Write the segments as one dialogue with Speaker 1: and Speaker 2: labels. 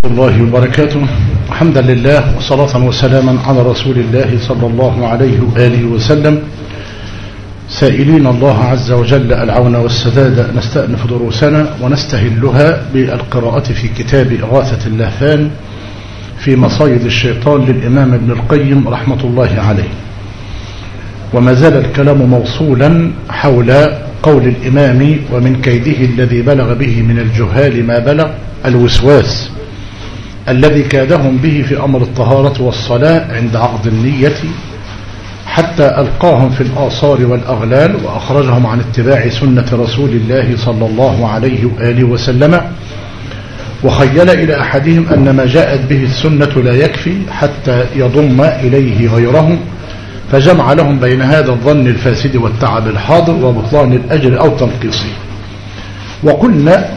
Speaker 1: الله وبركاته. حمدا لله وصلاة وسلاما على رسول الله صلى الله عليه وآله وسلم، سائلين الله عز وجل العون والسداد. نستأنف دروسنا ونستهلها بالقراءة في كتاب إغاثة اللهفان في مصايد الشيطان للإمام ابن القيم رحمة الله عليه. وما زال الكلام موصولا حول قول الإمام: ومن كيده الذي بلغ به من الجهال ما بلغ، الوسواس الذي كادهم به في أمر الطهارة والصلاة عند عقد النية، حتى ألقاهم في الآثار والأغلال وأخرجهم عن اتباع سنة رسول الله صلى الله عليه وآله وسلم، وخيل إلى أحدهم أن ما جاءت به السنة لا يكفي حتى يضم إليه غيره، فجمع لهم بين هذا الظن الفاسد والتعب الحاضر وبطلان الأجر أو تنقيصه. وقلنا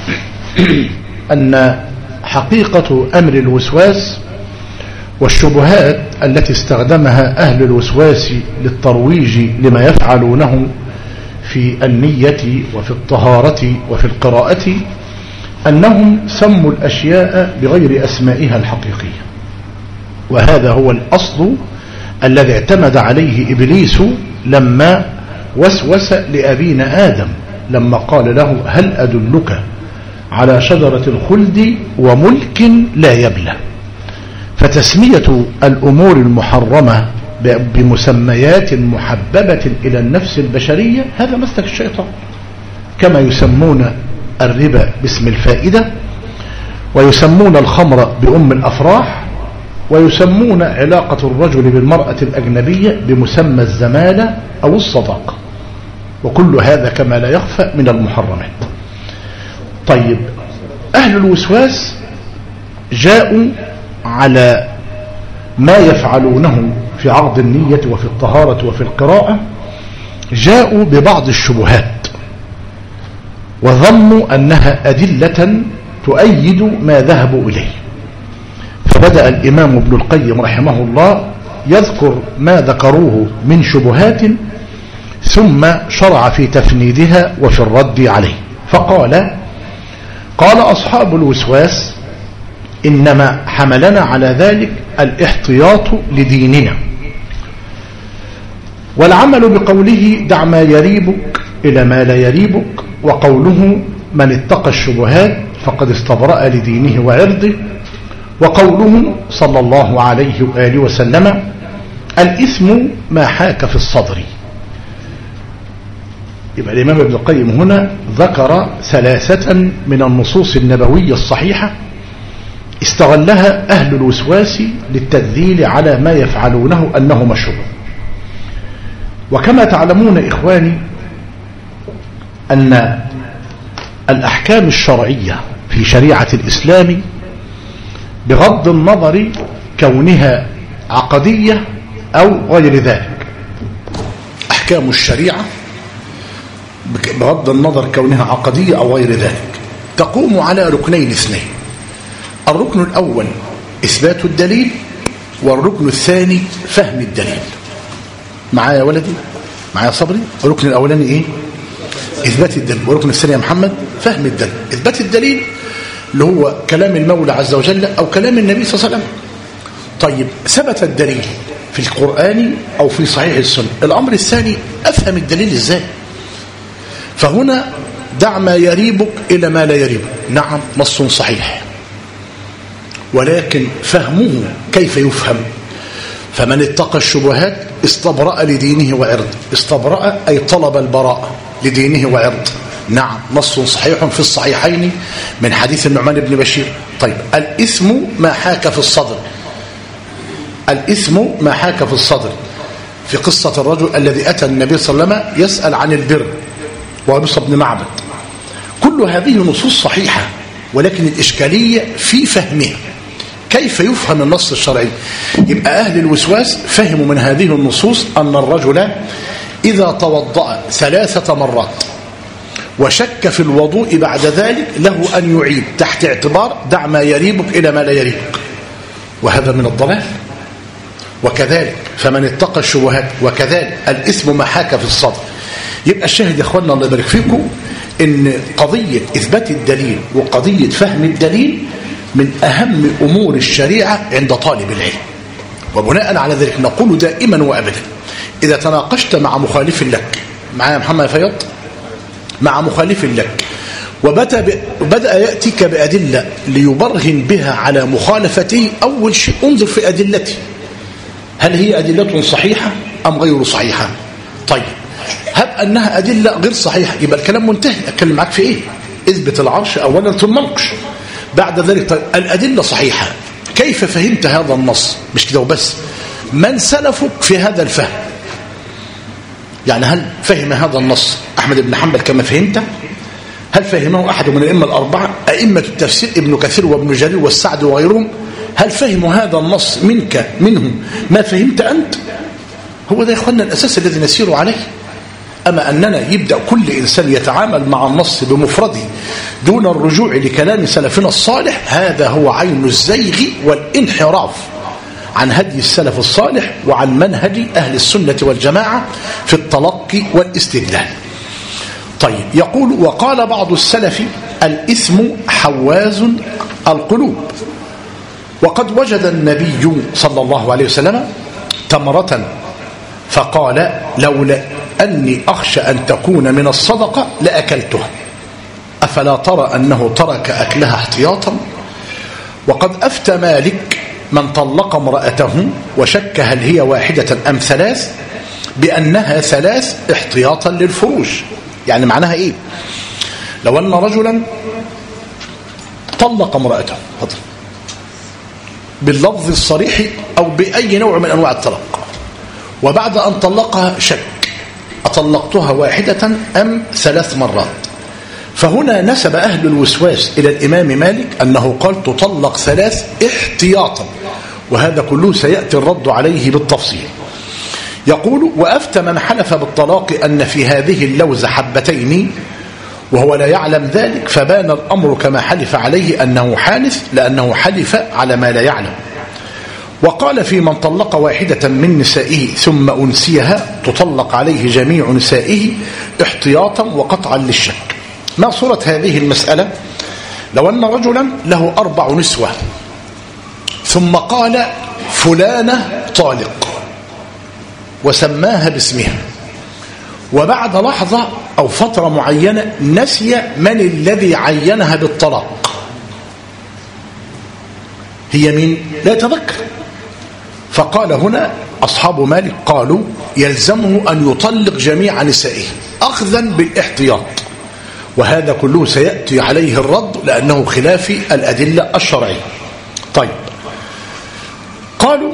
Speaker 1: أن حقيقة أمر الوسواس والشبهات التي استخدمها أهل الوسواس للترويج لما يفعلونه في النية وفي الطهارة وفي القراءة أنهم سموا الأشياء بغير أسمائها الحقيقية، وهذا هو الأصل الذي اعتمد عليه إبليس لما وسوس لأبينا آدم، لما قال له: هل أدلك على شجرة الخلد وملك لا يبلى. فتسمية الأمور المحرمة بمسميات محببة إلى النفس البشرية هذا مسلك الشيطان، كما يسمون الربا باسم الفائدة، ويسمون الخمر بأم الأفراح، ويسمون علاقة الرجل بالمرأة الأجنبية بمسمى الزمالة أو الصداقة، وكل هذا كما لا يخفى من المحرمات. طيب، أهل الوسواس جاءوا على ما يفعلونه في عقد النية وفي الطهارة وفي القراءة، جاءوا ببعض الشبهات وظنوا أنها أدلة تؤيد ما ذهبوا إليه. فبدأ الإمام ابن القيم رحمه الله يذكر ما ذكروه من شبهات، ثم شرع في تفنيدها وفي الرد عليه. فقال: أصحاب الوسواس إنما حملنا على ذلك الاحتياط لديننا، والعمل بقوله: دع ما يريبك إلى ما لا يريبك، وقوله: من اتقى الشبهات فقد استبرأ لدينه وعرضه، وقوله صلى الله عليه وآله وسلم: الإثم ما حاك في الصدر. يبقى الإمام ابن القيم هنا ذكر ثلاثة من النصوص النبوية الصحيحة استغلها أهل الوسواس للتدليل على ما يفعلونه أنه مشروع. وكما تعلمون إخواني أن الأحكام الشرعية في شريعة الإسلام بغض النظر كونها عقدية أو غير ذلك، أحكام الشريعة بغض النظر كونها عقدية أو غير ذلك تقوم على ركنين اثنين: الركن الأول إثبات الدليل، والركن الثاني فهم الدليل. معايا يا ولدي؟ معايا صبري؟ الركن الأولاني إيه؟ إثبات الدليل، والركن الثاني يا محمد فهم الدليل. إثبات الدليل اللي هو كلام المولى عز وجل أو كلام النبي صلى الله عليه وسلم. طيب، ثبت الدليل في القرآن أو في صحيح السنة. الأمر الثاني: أفهم الدليل إزاي؟ فهنا دع ما يريبك إلى ما لا يريبك، نعم نص صحيح، ولكن فهمه كيف يفهم؟ فمن اتقى الشبهات استبرأ لدينه وعرض. استبرأ أي طلب البراءة لدينه وعرض، نعم نص صحيح في الصحيحين من حديث النعمان بن بشير. طيب، الإثم ما حاك في الصدر. الإثم ما حاك في الصدر في قصة الرجل الذي أتى النبي صلى الله عليه وسلم يسأل عن البر، وابص بن معبد. كل هذه نصوص صحيحة، ولكن الإشكالية في فهمها، كيف يفهم النص الشرعي. يبقى أهل الوسواس فهموا من هذه النصوص أن الرجل إذا توضأ 3 مرات وشك في الوضوء بعد ذلك له أن يعيد تحت اعتبار دع ما يريبك إلى ما لا يريبك، وهذا من الضلال. وكذلك فمن اتقى الشبهات، وكذلك الإثم ما حاك في الصدر. يبقى الشاهد يا اخوانا الله يبارك فيكم ان قضية اثبات الدليل وقضية فهم الدليل من أهم أمور الشريعة عند طالب العلم. وبناء على ذلك نقول دائما وأبدا إذا تناقشت مع مخالف لك، معايا محمد فياض، مع مخالف لك وبدأ يأتيك بأدلة ليبرهن بها على مخالفته، أول شيء انظر في أدلته، هل هي أدلة صحيحة أم غير صحيحة؟ طيب هب أنها أدلة غير صحيحة يبقى الكلام منتهي، أتكلم معك في إيه؟ اثبت العرش أولا ثم نناقش. بعد ذلك طيب الأدلة صحيحة، كيف فهمت هذا النص؟ مش كده وبس، من سلفك في هذا الفهم؟ يعني هل فهم هذا النص أحمد بن حنبل كما فهمته؟ هل فهمه أحد من الأئمة الأربعة؟ أئمة التفسير ابن كثير وابن جرير والسعد وغيرهم، هل فهموا هذا النص منهم ما فهمت أنت؟ هو ده يا إخواننا الأساس الذي نسير عليه. أما أننا يبدأ كل إنسان يتعامل مع النص بمفرده دون الرجوع لكلام سلفنا الصالح، هذا هو عين الزيغ والانحراف عن هدي السلف الصالح وعن منهج أهل السنة والجماعة في التلقي والاستدلال. طيب يقول وقال بعض السلف الإثم حواز القلوب، وقد وجد النبي صلى الله عليه وسلم تمرة فقال لولا أني أخشى أن تكون من الصدقة لأكلتها، أفلا ترى أنه ترك أكلها احتياطا؟ وقد أفتى مالك من طلق امرأته وشك هل هي واحدة أم ثلاث بأنها ثلاث احتياطا للفروج. يعني معناها إيه؟ لو أن رجلا طلق امرأته باللفظ الصريح أو بأي نوع من أنواع الطلاق، وبعد أن طلقها شك أطلقتها واحدة أم ثلاث مرات، فهنا نسب أهل الوسواس إلى الإمام مالك أنه قال تطلق ثلاث احتياطا، وهذا كله سيأتي الرد عليه بالتفصيل. يقول وأفتى من حلف بالطلاق أن في هذه اللوزة حبتين وهو لا يعلم ذلك، فبان الأمر كما حلف عليه أنه حالف لأنه حلف على ما لا يعلم. وقال في من طلق واحدة من نسائه ثم أنسيها تطلق عليه جميع نسائه احتياطا وقطعا للشك. ما صورة هذه المسألة؟ لو أن رجلا له 4 نسوة ثم قال فلانة طالق وسماها باسمها، وبعد لحظة أو فترة معينة نسي من الذي عينها بالطلاق، هي مين؟ لا يتذكر. فقال هنا أصحاب مالك قالوا يلزمه أن يطلق جميع نسائه أخذا بالاحتياط، وهذا كله سيأتي عليه الرد لأنه خلاف الأدلة الشرعية. طيب قالوا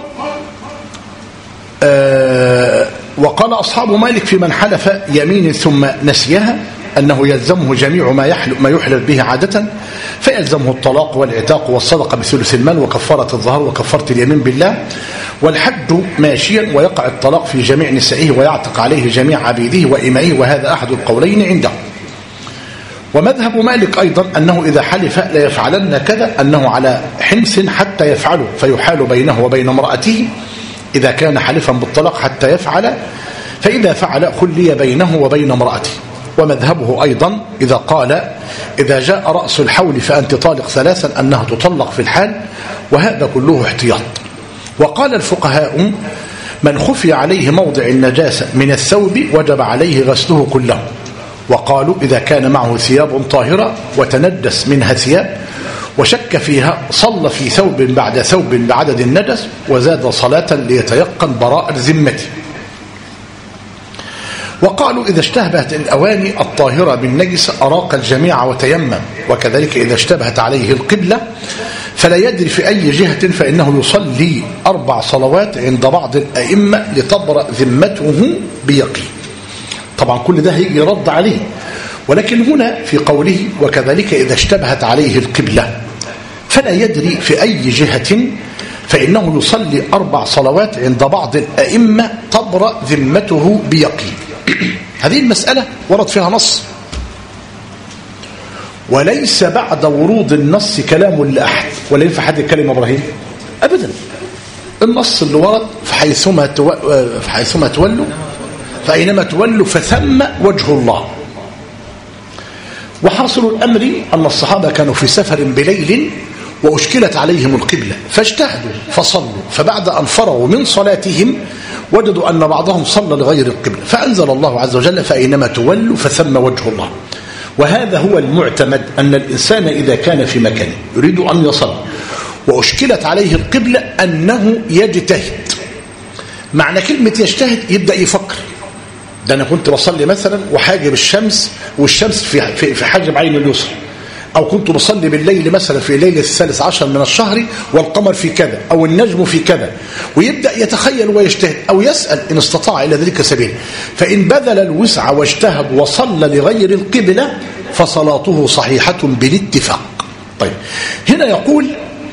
Speaker 1: وقال أصحاب مالك في من حلف يمين ثم نسيها أنه يلزمه جميع ما يحلف به عادة، فيلزمه الطلاق والعتاق والصدقة بثلث المال وكفارة الظهر وكفارة اليمين بالله والحد ماشيا، ويقع الطلاق في جميع نسائه ويعتق عليه جميع عبيده وإمائه، وهذا أحد القولين عنده. ومذهب مالك أيضا أنه إذا حلف لا يفعلن كذا أنه على حنس حتى يفعله، فيحال بينه وبين امرأته إذا كان حلفا بالطلاق حتى يفعل، فإذا فعل خلي بينه وبين امرأته. ومذهبه أيضا إذا قال إذا جاء رأس الحول فأنت طالق ثلاثا أنها تطلق في الحال، وهذا كله احتياط. وقال الفقهاء من خفي عليه موضع النجاسة من الثوب وجب عليه غسله كله. وقالوا إذا كان معه ثياب طاهرة وتندس منها ثياب وشك فيها صلى في ثوب بعد ثوب بعدد النجس وزاد صلاة ليتيقن براءة ذمته. وقالوا إذا اشتبهت الأواني الطاهرة بالنجس أراق الجميع وتيمم، وكذلك إذا اشتبهت عليه القبلة فلا يدري في أي جهة فإنه يصلي 4 صلوات عند بعض الأئمة لتبرأ ذمته بيقين. طبعا كل ده هيجي رد عليه، ولكن هنا في قوله وكذلك إذا اشتبهت عليه القبلة فلا يدري في أي جهة فإنه يصلي 4 صلوات عند بعض الأئمة تبرأ ذمته بيقين. هذه المسألة ورد فيها نص، وليس بعد ورود النص كلام لأحد، ولا ينفع حد يتكلم إبراهيم أبدا. النص اللي ورد فحيثما تولوا فأينما تولوا فثم وجه الله. وحاصل الأمر أن الصحابة كانوا في سفر بليل وأشكلت عليهم القبلة فاجتهدوا فصلوا، فبعد أن فرغوا من صلاتهم وجدوا أن بعضهم صلى لغير القبلة، فأنزل الله عز وجل فأينما تولوا فثم وجه الله. وهذا هو المعتمد، أن الإنسان إذا كان في مكان يريد أن يصلي وأشكلت عليه القبلة أنه يجتهد. معنى كلمة يجتهد يبدأ يفكر، ده أنا كنت بصلي مثلا وحاجب الشمس والشمس في حاجب عين اليسرى، أو كنت بصلي بالليل مثلا في ليلة 13 من الشهر والقمر في كذا أو النجم في كذا، ويبدأ يتخيل ويجتهد أو يسأل إن استطاع إلى ذلك سبيل. فإن بذل الوسع واجتهد وصلى لغير القبلة فصلاته صحيحة بالاتفاق. طيب هنا يقول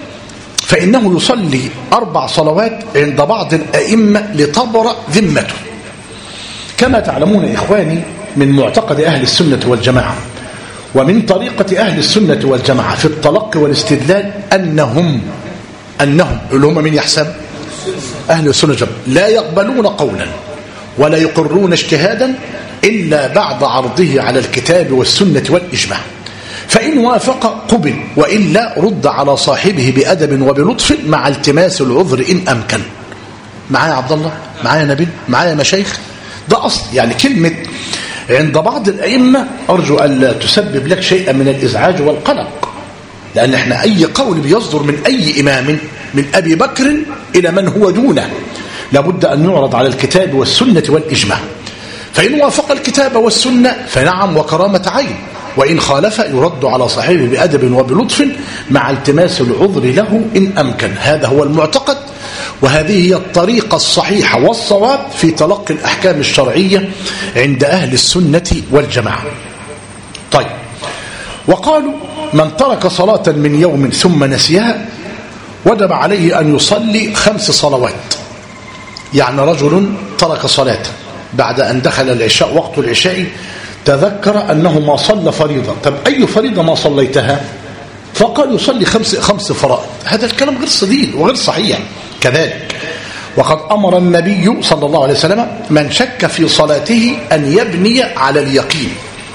Speaker 1: فإنه يصلي 4 صلوات عند بعض الأئمة لتبرأ ذمته. كما تعلمون إخواني من معتقد أهل السنة والجماعة ومن طريقة أهل السنة والجماعة في التلقي والاستدلال أنهم اللي هم من يحسب أهل السنة والجماعة لا يقبلون قولا ولا يقرون اجتهادا إلا بعد عرضه على الكتاب والسنة والإجماع، فإن وافق قبل وإلا رد على صاحبه بأدب وبلطف مع التماس العذر إن أمكن. معايا عبد الله؟ معايا نبيل؟ معايا مشايخ؟ ده أصل يعني كلمة عند بعض الأئمة أرجو أن لا تسبب لك شيئا من الإزعاج والقلق، لأن احنا أي قول بيصدر من أي إمام من أبي بكر إلى من هو دونه لابد أن يعرض على الكتاب والسنة والإجماع، فإن وافق الكتاب والسنة فنعم وكرامة عين، وإن خالف يرد على صاحبه بأدب وبلطف مع التماس العذر له إن أمكن. هذا هو المعتقد، وهذه هي الطريقة الصحيحة والصواب في تلقي الأحكام الشرعية عند أهل السنة والجماعة. طيب وقالوا من ترك صلاة من يوم ثم نسيها وجب عليه أن يصلي 5 صلوات. يعني رجل ترك صلاة بعد أن دخل العشاء وقت العشاء تذكر أنه ما صلى فريضة. طب أي فريضة ما صليتها؟ فقال يصلي 5 فرائض. هذا الكلام غير صديق وغير صحيح. كذلك وقد أمر النبي صلى الله عليه وسلم من شك في صلاته أن يبني على اليقين.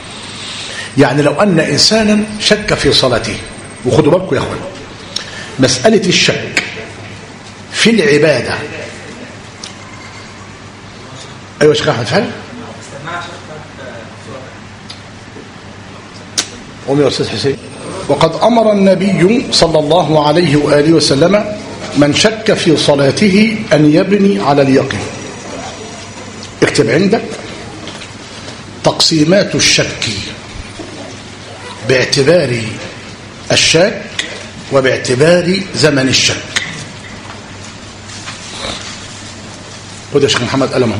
Speaker 1: يعني لو أن إنسانا شك في صلاته، وخدوا بالكم يا أخوان مسألة الشك في العبادة. أيوة شيخ أحمد فعل قومي يا أستاذ حسين. وقد أمر النبي صلى الله عليه وآله وسلم من شك في صلاته أن يبني على اليقين. اكتب عندك تقسيمات الشك باعتبار الشك وباعتبار زمن الشك. خد يا شيخ محمد قلمه.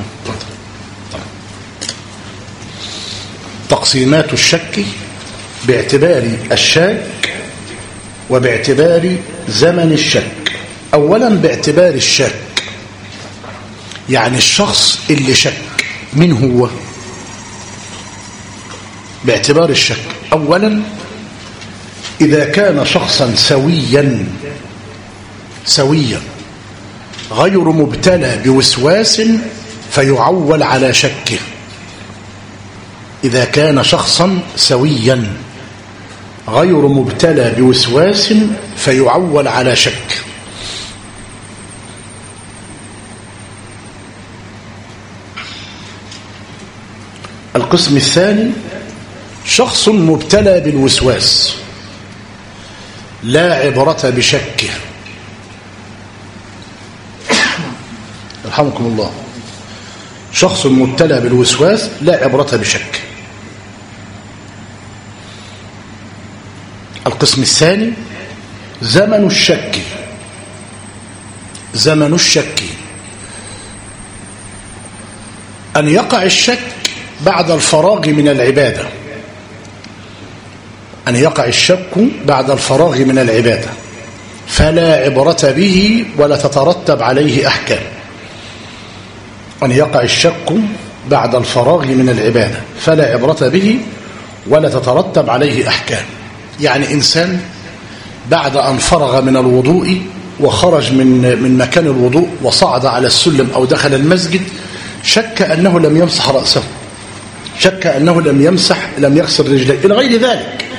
Speaker 1: تقسيمات الشك باعتبار الشك وباعتبار زمن الشك. أولا باعتبار الشك، يعني الشخص اللي شك من هو؟ باعتبار الشك أولا إذا كان شخصا سويا غير مبتلى بوسواس فيعول على شكه. إذا كان شخصا سويا غير مبتلى بوسواس فيعول على شك. القسم الثاني شخص مبتلى بالوسواس لا عبرة بشكه. رحمكم الله. شخص مبتلى بالوسواس لا عبرة بشك. القسم الثاني زمن الشك. زمن الشك أن يقع الشك بعد الفراغ من العبادة. أن يقع الشك بعد الفراغ من العبادة فلا عبرة به ولا تترتب عليه أحكام. أن يقع الشك بعد الفراغ من العبادة فلا عبرة به ولا تترتب عليه أحكام. يعني إنسان بعد أن فرغ من الوضوء وخرج من مكان الوضوء وصعد على السلم أو دخل المسجد شك أنه لم يمسح رأسه، شك أنه لم يغسل رجليه إلى غير ذلك.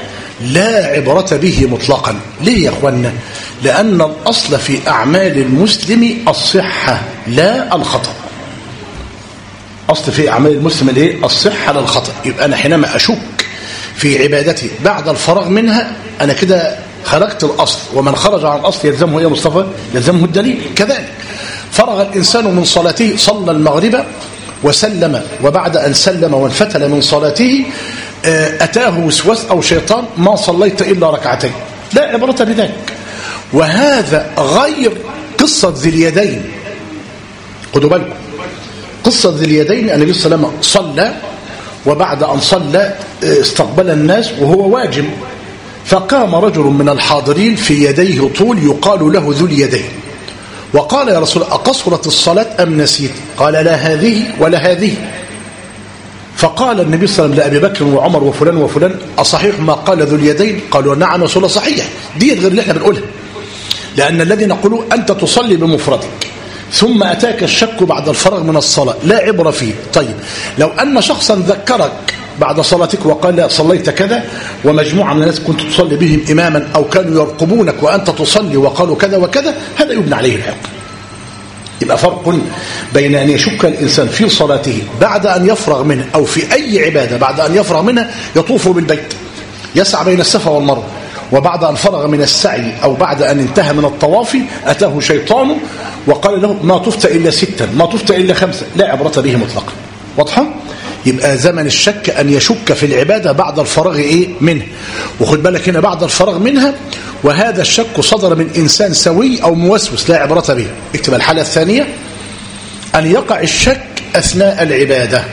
Speaker 1: لا عبرة به مطلقا. ليه يا أخوانا؟ لأن الأصل في أعمال المسلم الصحة لا الخطأ. أصل في أعمال المسلم الايه؟ الصحة لا الخطأ. يبقى أنا حينما أشك في عبادتي بعد الفراغ منها أنا كده خرجت الأصل، ومن خرج عن الأصل يلزمه إيه يا مصطفى؟ يلزمه الدليل. كذلك فرغ الإنسان من صلاته، صلى المغرب وسلم، وبعد أن سلم وانفتل من صلاته أتاه وسواس أو شيطان ما صليت إلا ركعتين، لا عبرة بذلك. وهذا غير قصة ذي اليدين. خدوا بالكم، قصة ذي اليدين النبي صلى الله عليه وسلم صلى، وبعد أن صلى استقبل الناس وهو واجب، فقام رجل من الحاضرين في يديه طول يقال له ذو اليدين، وقال يا رسول الله أقصرت الصلاة أم نسيت؟ قال لا هذه ولا هذه. فقال النبي صلى الله عليه وسلم لأبي بكر وعمر وفلان وفلان أصحيح ما قال ذو اليدين؟ قالوا نعم يا رسول الله صحيح. دي غير اللي احنا بنقولها، لأن الذي نقوله أنت تصلي بمفردك ثم أتاك الشك بعد الفراغ من الصلاة لا عبرة فيه. طيب لو أن شخصا ذكرك بعد صلاتك وقال لا صليت كذا، ومجموعة من الناس كنت تصلي بهم إماما أو كانوا يرقبونك وأنت تصلي وقالوا كذا وكذا، هذا يبنى عليه الحكم. يبقى فرق بين أن يشك الإنسان في صلاته بعد أن يفرغ منها، أو في أي عبادة بعد أن يفرغ منها يطوف بالبيت يسعى بين الصفا والمروة، وبعد أن فرغ من السعي أو بعد أن انتهى من الطواف أتاه شيطان وقال له ما طفت إلا 6 ما طفت إلا 5، لا عبرة به مطلقا. واضحة؟ يبقى زمن الشك أن يشك في العبادة بعد الفراغ إيه منه. وخد بالك هنا بعد الفراغ منها، وهذا الشك صدر من إنسان سوي أو موسوس لا عبرة به. اكتب الحالة الثانية، أن يقع الشك أثناء العبادة.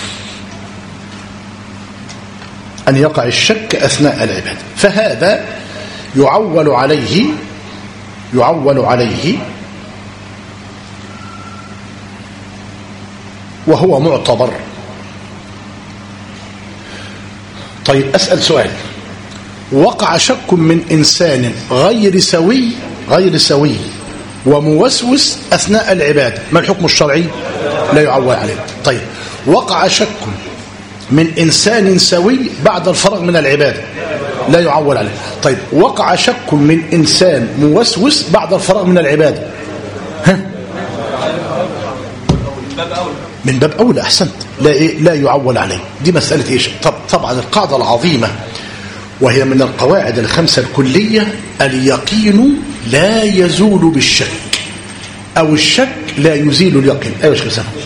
Speaker 1: أن يقع الشك أثناء العبادة، فهذا يعول عليه وهو معتبر. طيب أسأل سؤال، وقع شك من إنسان غير سوي وموسوس أثناء العبادة، ما الحكم الشرعي؟ لا يعول عليه. طيب وقع شك من إنسان سوي بعد الفراغ من العبادة، لا يعول عليه. طيب وقع شك من إنسان موسوس بعد الفراغ من العبادة، من باب أولى. أحسنت، لا يعول عليه. دي مسألة إيش؟ طبعا القاعدة العظيمة وهي من القواعد الخمسة الكلية، اليقين لا يزول بالشك، أو الشك لا يزيل اليقين. أيوة شيخ سامح،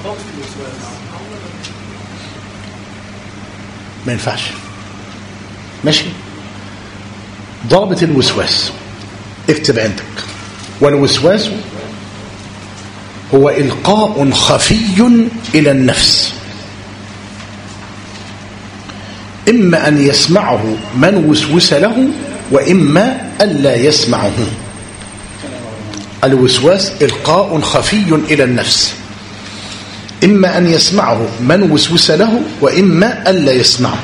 Speaker 1: ما ينفعش. ماشي، ضابط الوسواس اكتب عندك، والوسواس هو إلقاء خفي إلى النفس، إما أن يسمعه من وسوس له وإما ألا يسمعه. الوسواس إلقاء خفي إلى النفس، إما أن يسمعه من وسوس له وإما ألا يسمعه.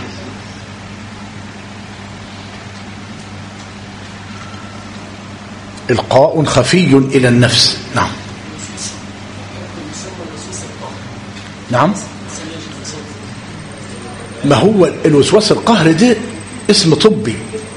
Speaker 1: إلقاء خفي إلى النفس. نعم، ما هو الوسواس القهر ده اسم طبي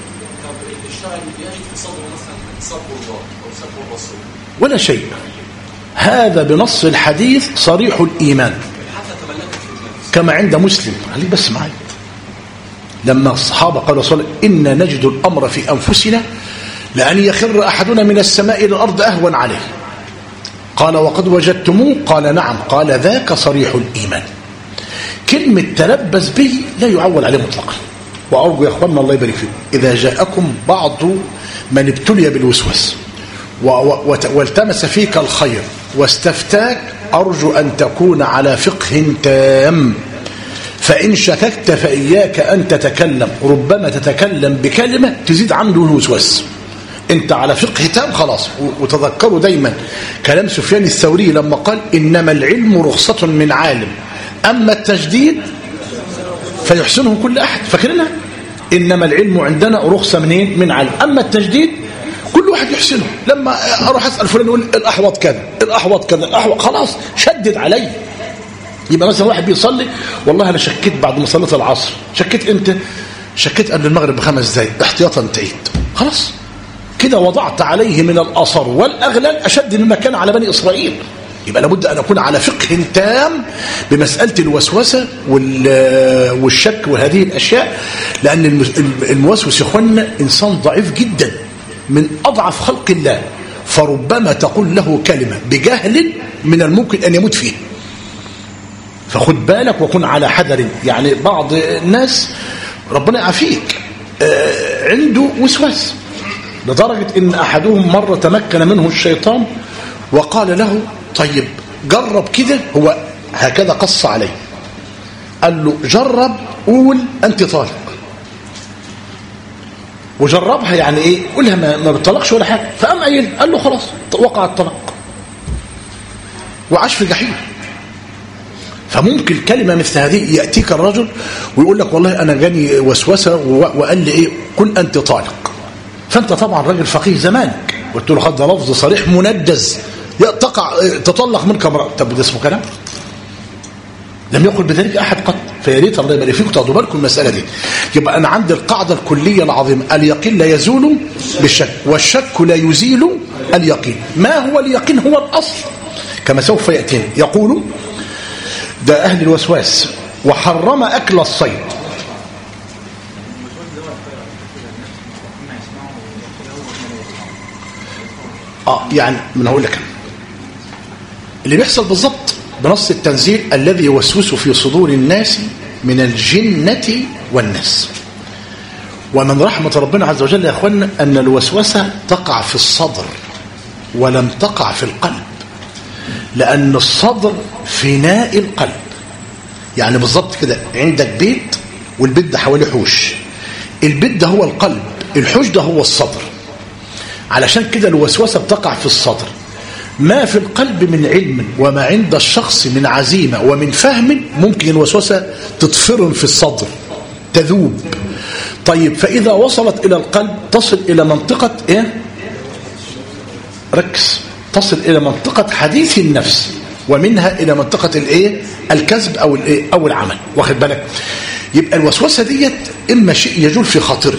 Speaker 1: ولا شيء، هذا بنص الحديث صريح الإيمان كما عند مسلم. خليك بس معي، لما الصحابة قالوا صلى إن نجد الأمر في أنفسنا لأن يخر أحدنا من السماء إلى الأرض أهون عليه، قال وقد وجدتموه؟ قال نعم، قال ذاك صريح الإيمان. كلمة تلبس به لا يعول عليه مطلقا. وأرجو يا أخوانا الله يبارك فيكم، إذا جاءكم بعض من ابتلي بالوسواس والتمس فيك الخير واستفتاك، أرجو أن تكون على فقه تام، فإن شككت فإياك أن تتكلم، ربما تتكلم بكلمة تزيد عنده الوسواس. انت على فقه تام خلاص. وتذكروا دايما كلام سفيان الثوري لما قال إنما العلم رخصة من عالم، أما التجديد فيحسنه كل أحد. فاكرنا إنما العلم عندنا رخصة منين؟ من عالم، أما التجديد كل واحد يحسنه. لما أروح أسأل فلان يقول الأحوط كذا الأحوط كذا الأحوط، خلاص شدد علي. يبقى مثلا واحد بيصلي، والله أنا شكيت بعد ما صليت العصر. شكيت أنت شكيت قبل المغرب ب5 دقايق احتياطا انتهيت، خلاص كده وضعت عليه من الآثار والأغلال أشد مما كان على بني إسرائيل. يبقى لابد أن أكون على فقه تام بمسألة الوسوسة والشك وهذه الأشياء، لأن الموسوس يا اخوانا إنسان ضعيف جدا من أضعف خلق الله، فربما تقول له كلمة بجهل من الممكن أن يموت فيه. فخد بالك وكن على حذر. يعني بعض الناس ربنا يعافيك عنده وسواس لدرجة إن أحدهم مرة تمكن منه الشيطان وقال له طيب جرب كده، هو هكذا قص عليه، قال له جرب قول أنت طالق، وجربها يعني إيه، قولها ما بتطلقش ولا حاجة. فقام قال له خلاص وقع الطلاق وعاش في جحيم. فممكن كلمة مثل هذه يأتيك الرجل ويقول لك والله أنا جاني وسوسة وقال لي إيه كن أنت طالق، فأنت طبعا راجل فقيه زمانك قلت له هذا لفظ صريح منجز تطلق منك امرأة. طب ده اسمه كلام؟ لم يقل بذلك أحد قط. فيا ريت الله يبارك فيكم تاخدوا بالكم المسألة دي. يبقى أنا عندي القاعدة الكلية العظيمة، اليقين لا يزول بالشك والشك لا يزيل اليقين. ما هو اليقين؟ هو الأصل كما سوف يأتينا. يقول ده أهل الوسواس وحرم أكل الصيد. يعني من هقول لك اللي بيحصل بالضبط بنص التنزيل الذي يوسوس في صدور الناس من الجنة والناس. ومن رحمة ربنا عز وجل يا أخوانا أن الوسوسة تقع في الصدر ولم تقع في القلب، لأن الصدر فناء القلب. يعني بالضبط كده عندك بيت والبيت ده حواليه حوش، البيت ده هو القلب، الحوش ده هو الصدر. علشان كده الوسوسة بتقع في الصدر. ما في القلب من علم وما عند الشخص من عزيمة ومن فهم ممكن الوسوسة تطفرن في الصدر تذوب. طيب فإذا وصلت إلى القلب تصل إلى منطقة إيه؟ ركز، تصل إلى منطقة حديث النفس، ومنها إلى منطقة الإيه؟ الكذب أو الإيه؟ أو العمل. واخد بالك؟ يبقى الوسوسة ديت إما شيء يجول في خاطرك،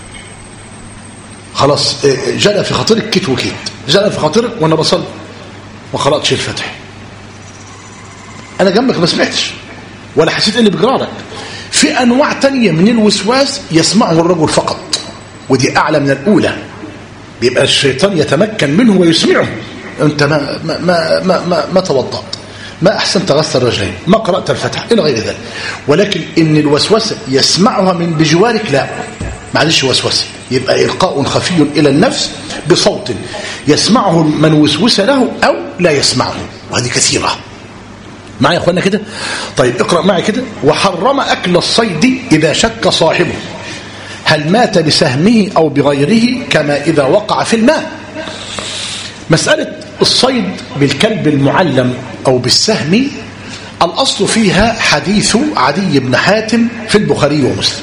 Speaker 1: خلاص جاء في خاطرك كيت وكيت، جاء في خاطرك وانا بصلي ما قراتش الفاتحه، انا جنبك ما سمعتش ولا حسيت اللي بجرارك. في انواع تانية من الوسواس يسمعه الرجل فقط، ودي اعلى من الاولى، بيبقى الشيطان يتمكن منه ويسمعه. انت ما توضأت، ما احسنت غسل الرجلين، ما قرات الفاتحه الى غير ذلك. ولكن ان الوسوسه يسمعها من بجوارك لا، معلش وسوسه، يبقى إلقاء خفي إلى النفس بصوت يسمعه من وسوس له أو لا يسمعه، وهذه كثيرة. معي يا أخوانا كده؟ طيب اقرأ معي كده. وحرم أكل الصيد إذا شك صاحبه هل مات بسهمه أو بغيره كما إذا وقع في الماء. مسألة الصيد بالكلب المعلم أو بالسهم الأصل فيها حديث عدي بن حاتم في البخاري ومسلم،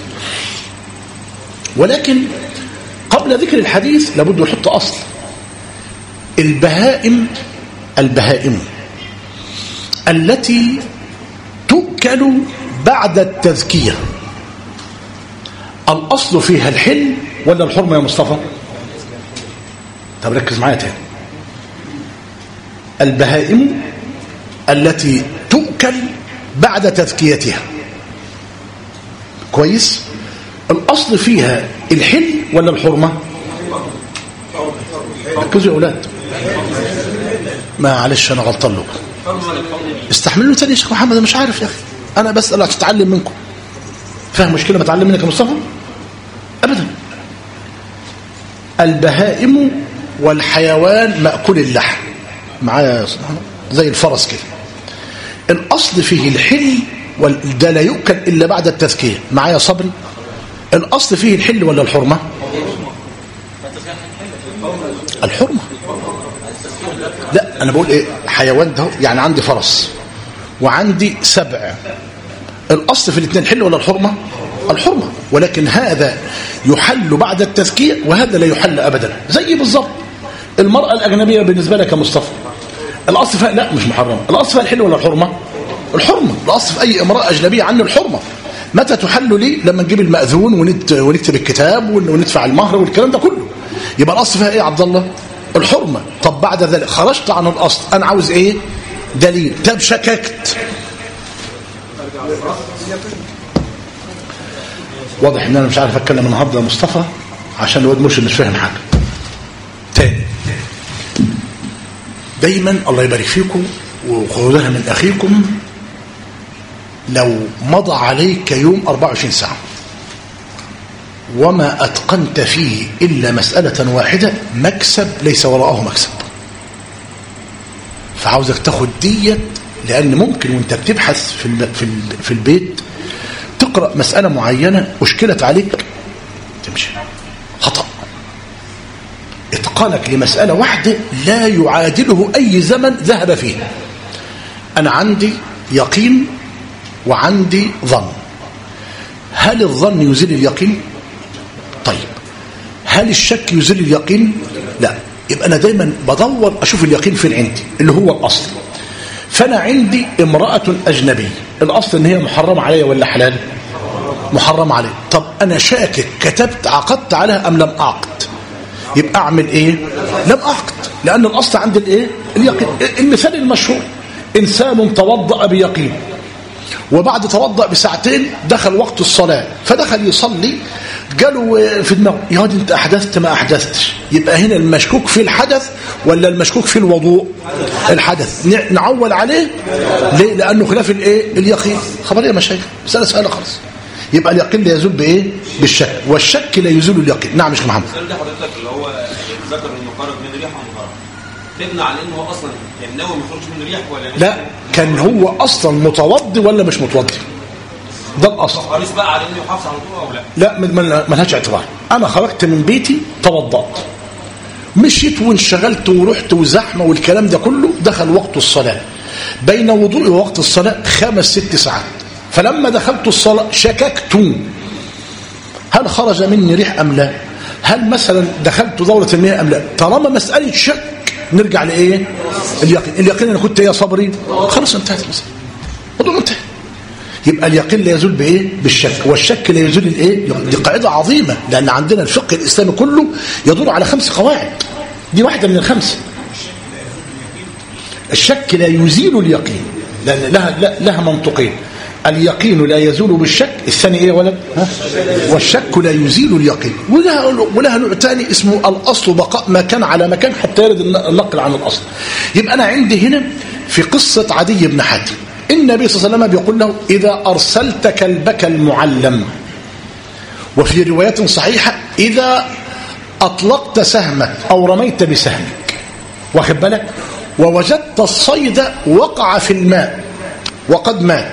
Speaker 1: ولكن قبل ذكر الحديث لابد نحط أصل. البهائم التي تؤكل بعد التذكية الأصل فيها الحل ولا الحرمة يا مصطفى؟ طب ركز معايا تاني. البهائم التي تؤكل بعد تذكيتها كويس، الأصل فيها الحل ولا الحرمة؟ ركزوا يا أولاد، معلش أنا غلطان لكم، استحملوا تاني يا شيخ محمد. أنا مش عارف يا أخي، أنا بسأل أتعلم منكم. فاهم مشكلة ما أتعلم منك يا مصطفى؟ أبدا. البهائم والحيوان مأكول اللحم معايا يا سبحان زي الفرس كده، الأصل فيه الحل وده لا يؤكل إلا بعد التذكية. معايا صبري؟ الأصل فيه الحل ولا الحرمة؟ الحرمة. لا أنا بقول إيه، حيوان ده يعني عندي فرس وعندي سبع، الأصل في الاثنين الحل ولا الحرمة؟ الحرمة. ولكن هذا يحل بعد التذكية وهذا لا يحل أبدا. زي بالضبط المرأة الأجنبية بالنسبة لك يا مصطفى، الأصل فيها لا مش محرمة، الأصل فيها الحل ولا الحرمة؟ الحرمة. الأصل في أي امرأة أجنبية عنه الحرمة. متى تحل لي؟ لما نجيب المأذون ونكتب الكتاب وندفع المهر والكلام ده كله. يبقى الأصل فيها إيه يا عبد الله؟ الحرمة. طب بعد ذلك خرجت عن الأصل، أنا عاوز إيه؟ دليل. طب شككت، واضح ان انا مش عارف اتكلم النهارده يا مصطفى عشان الواد مرشد مش فاهم حاجه. تاني، دايما الله يبارك فيكم وخذوها من اخيكم، لو مضى عليك يوم 24 ساعه وما اتقنت فيه الا مساله واحده، مكسب ليس وراءه مكسب. فعاوزك تاخد ديت، لان ممكن وانت بتبحث في البيت تقرأ مسألة معينة أشكلت عليك تمشي خطأ. اتقانك لمسألة واحدة لا يعادله أي زمن ذهب فيه. أنا عندي يقين وعندي ظن. هل الظن يزيل اليقين؟ طيب هل الشك يزيل اليقين؟ لا. يبقى أنا دايما بدور أشوف اليقين فين عندي، اللي هو الأصل. فأنا عندي امرأة أجنبية، الأصل إن هي محرمة عليا ولا حلال؟ محرم عليه. طب أنا شاكك، كتبت عقدت عليها أم لم أعقد؟ يبقى أعمل إيه؟ لم أعقد، لأن الأصل عند الإيه؟ اليقين. المثال المشهور، إنسان توضأ بيقين وبعد توضأ بساعتين دخل وقت الصلاة، فدخل يصلي، قالوا في دماغه يا واد أنت أحدثت ما أحدثتش. يبقى هنا المشكوك في الحدث ولا المشكوك في الوضوء؟ الحدث. نعول عليه ليه؟ لأنه خلاف الإيه؟ اليقين. خبر يا مشايخ، مسألة سهلة خالص. يبقى اليقين لا يزول بايه؟ بالشك، والشك لا يزول اليقين. نعم يا شيخ محمد.
Speaker 2: السؤال ده حضرتك اللي هو ذكر انه خرج من ريح ومهاره، تبنى على انه هو اصلا يعني ناوي ما يخرجش من ريح ولا
Speaker 1: لا، كان هو اصلا متوضي ولا مش متوضي؟ ده الاصل.
Speaker 2: حريص بقى على انه يحافظ على الوضوء او لا؟
Speaker 1: لا، ملهاش اعتبار. انا خرجت من بيتي توضأت، مشيت وانشغلت ورحت وزحمه والكلام ده كله، دخل وقت الصلاه، بين وضوئي ووقت الصلاه 5-6 ساعات. فلما دخلت الصلاة شككت هل خرج مني ريح أم لا، هل مثلا دخلت دورة المياه أم لا. طالما مسألة شك نرجع لإيه؟ اليقين أنا كنت يا صبري، خلاص انتهت المسألة، الموضوع انتهى. يبقى اليقين لا يزول بإيه؟ بالشك، والشك لا يزول الإيه؟ دي قاعدة عظيمة، لأن عندنا الفقه الإسلامي كله يدور على 5 قواعد، دي واحدة من ال5. الشك لا يزيل اليقين، لأن لها منطقين. اليقين لا يزول بالشك، الثاني ايه يا ولد؟ والشك لا يزيل اليقين. ولها نوع ثاني اسمه الاصل بقاء ما كان على مكان حتى يرد النقل عن الاصل. يبقى انا عندي هنا في قصه عدي بن حاتم، النبي صلى الله عليه وسلم بيقول له اذا ارسلت كلبك المعلم، وفي روايات صحيحه اذا اطلقت سهمك او رميت بسهمك، واخد بالك، ووجدت الصيد وقع في الماء وقد مات،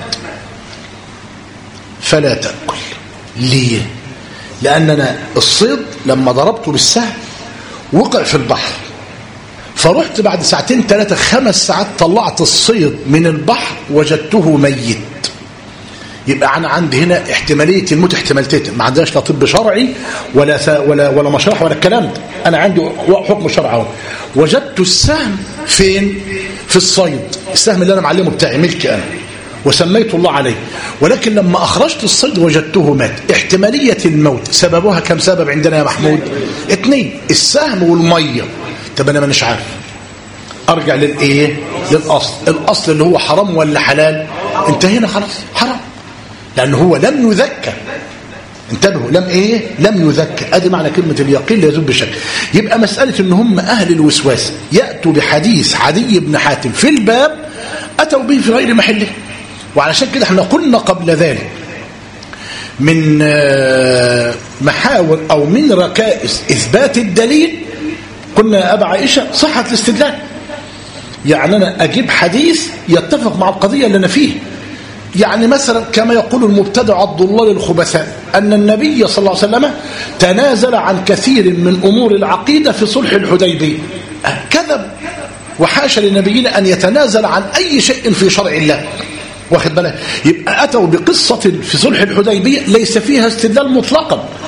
Speaker 1: فلا تأكل. ليه؟ لأننا الصيد لما ضربته بالسهم وقع في البحر، فرحت بعد 2-3-5 ساعات طلعت الصيد من البحر وجدته ميت. يبقى أنا عندي هنا احتمالية الموت احتمالتين، ما عندناش لا طب شرعي ولا مشرح ولا الكلام ده. أنا عندي حكم شرعي. وجدت السهم فين؟ في الصيد، السهم اللي أنا معلمه بتاعي ملكي أنا وسميت الله عليه، ولكن لما أخرجت الصيد وجدته مات. احتمالية الموت سببها كم سبب عندنا يا محمود؟ 2، السهم والمية. طب أنا مانيش عارف، أرجع للإيه؟ للأصل. الأصل اللي هو حرام ولا حلال؟ انتهينا خلاص، حرام، لأنه هو لم يذكى. انتبهوا، لم يذكى. ادي معنى كلمة اليقين لا يزول بالشك. يبقى مسألة ان هم أهل الوسواس يأتوا بحديث عدي بن حاتم في الباب، أتوا به في غير محله. وعلشان كده احنا قلنا قبل ذلك من محاور أو من ركائز إثبات الدليل، قلنا يا أبا عائشة صحة الاستدلال. يعني أنا أجيب حديث يتفق مع القضية اللي أنا فيه. يعني مثلا كما يقول المبتدع عبد الله الخبثاء أن النبي صلى الله عليه وسلم تنازل عن كثير من أمور العقيدة في صلح الحديبية. كذب، وحاشا لنبينا أن يتنازل عن أي شيء في شرع الله، واخد بالك. يبقى أتوا بقصة في صلح الحديبية ليس فيها استدلال مطلقا،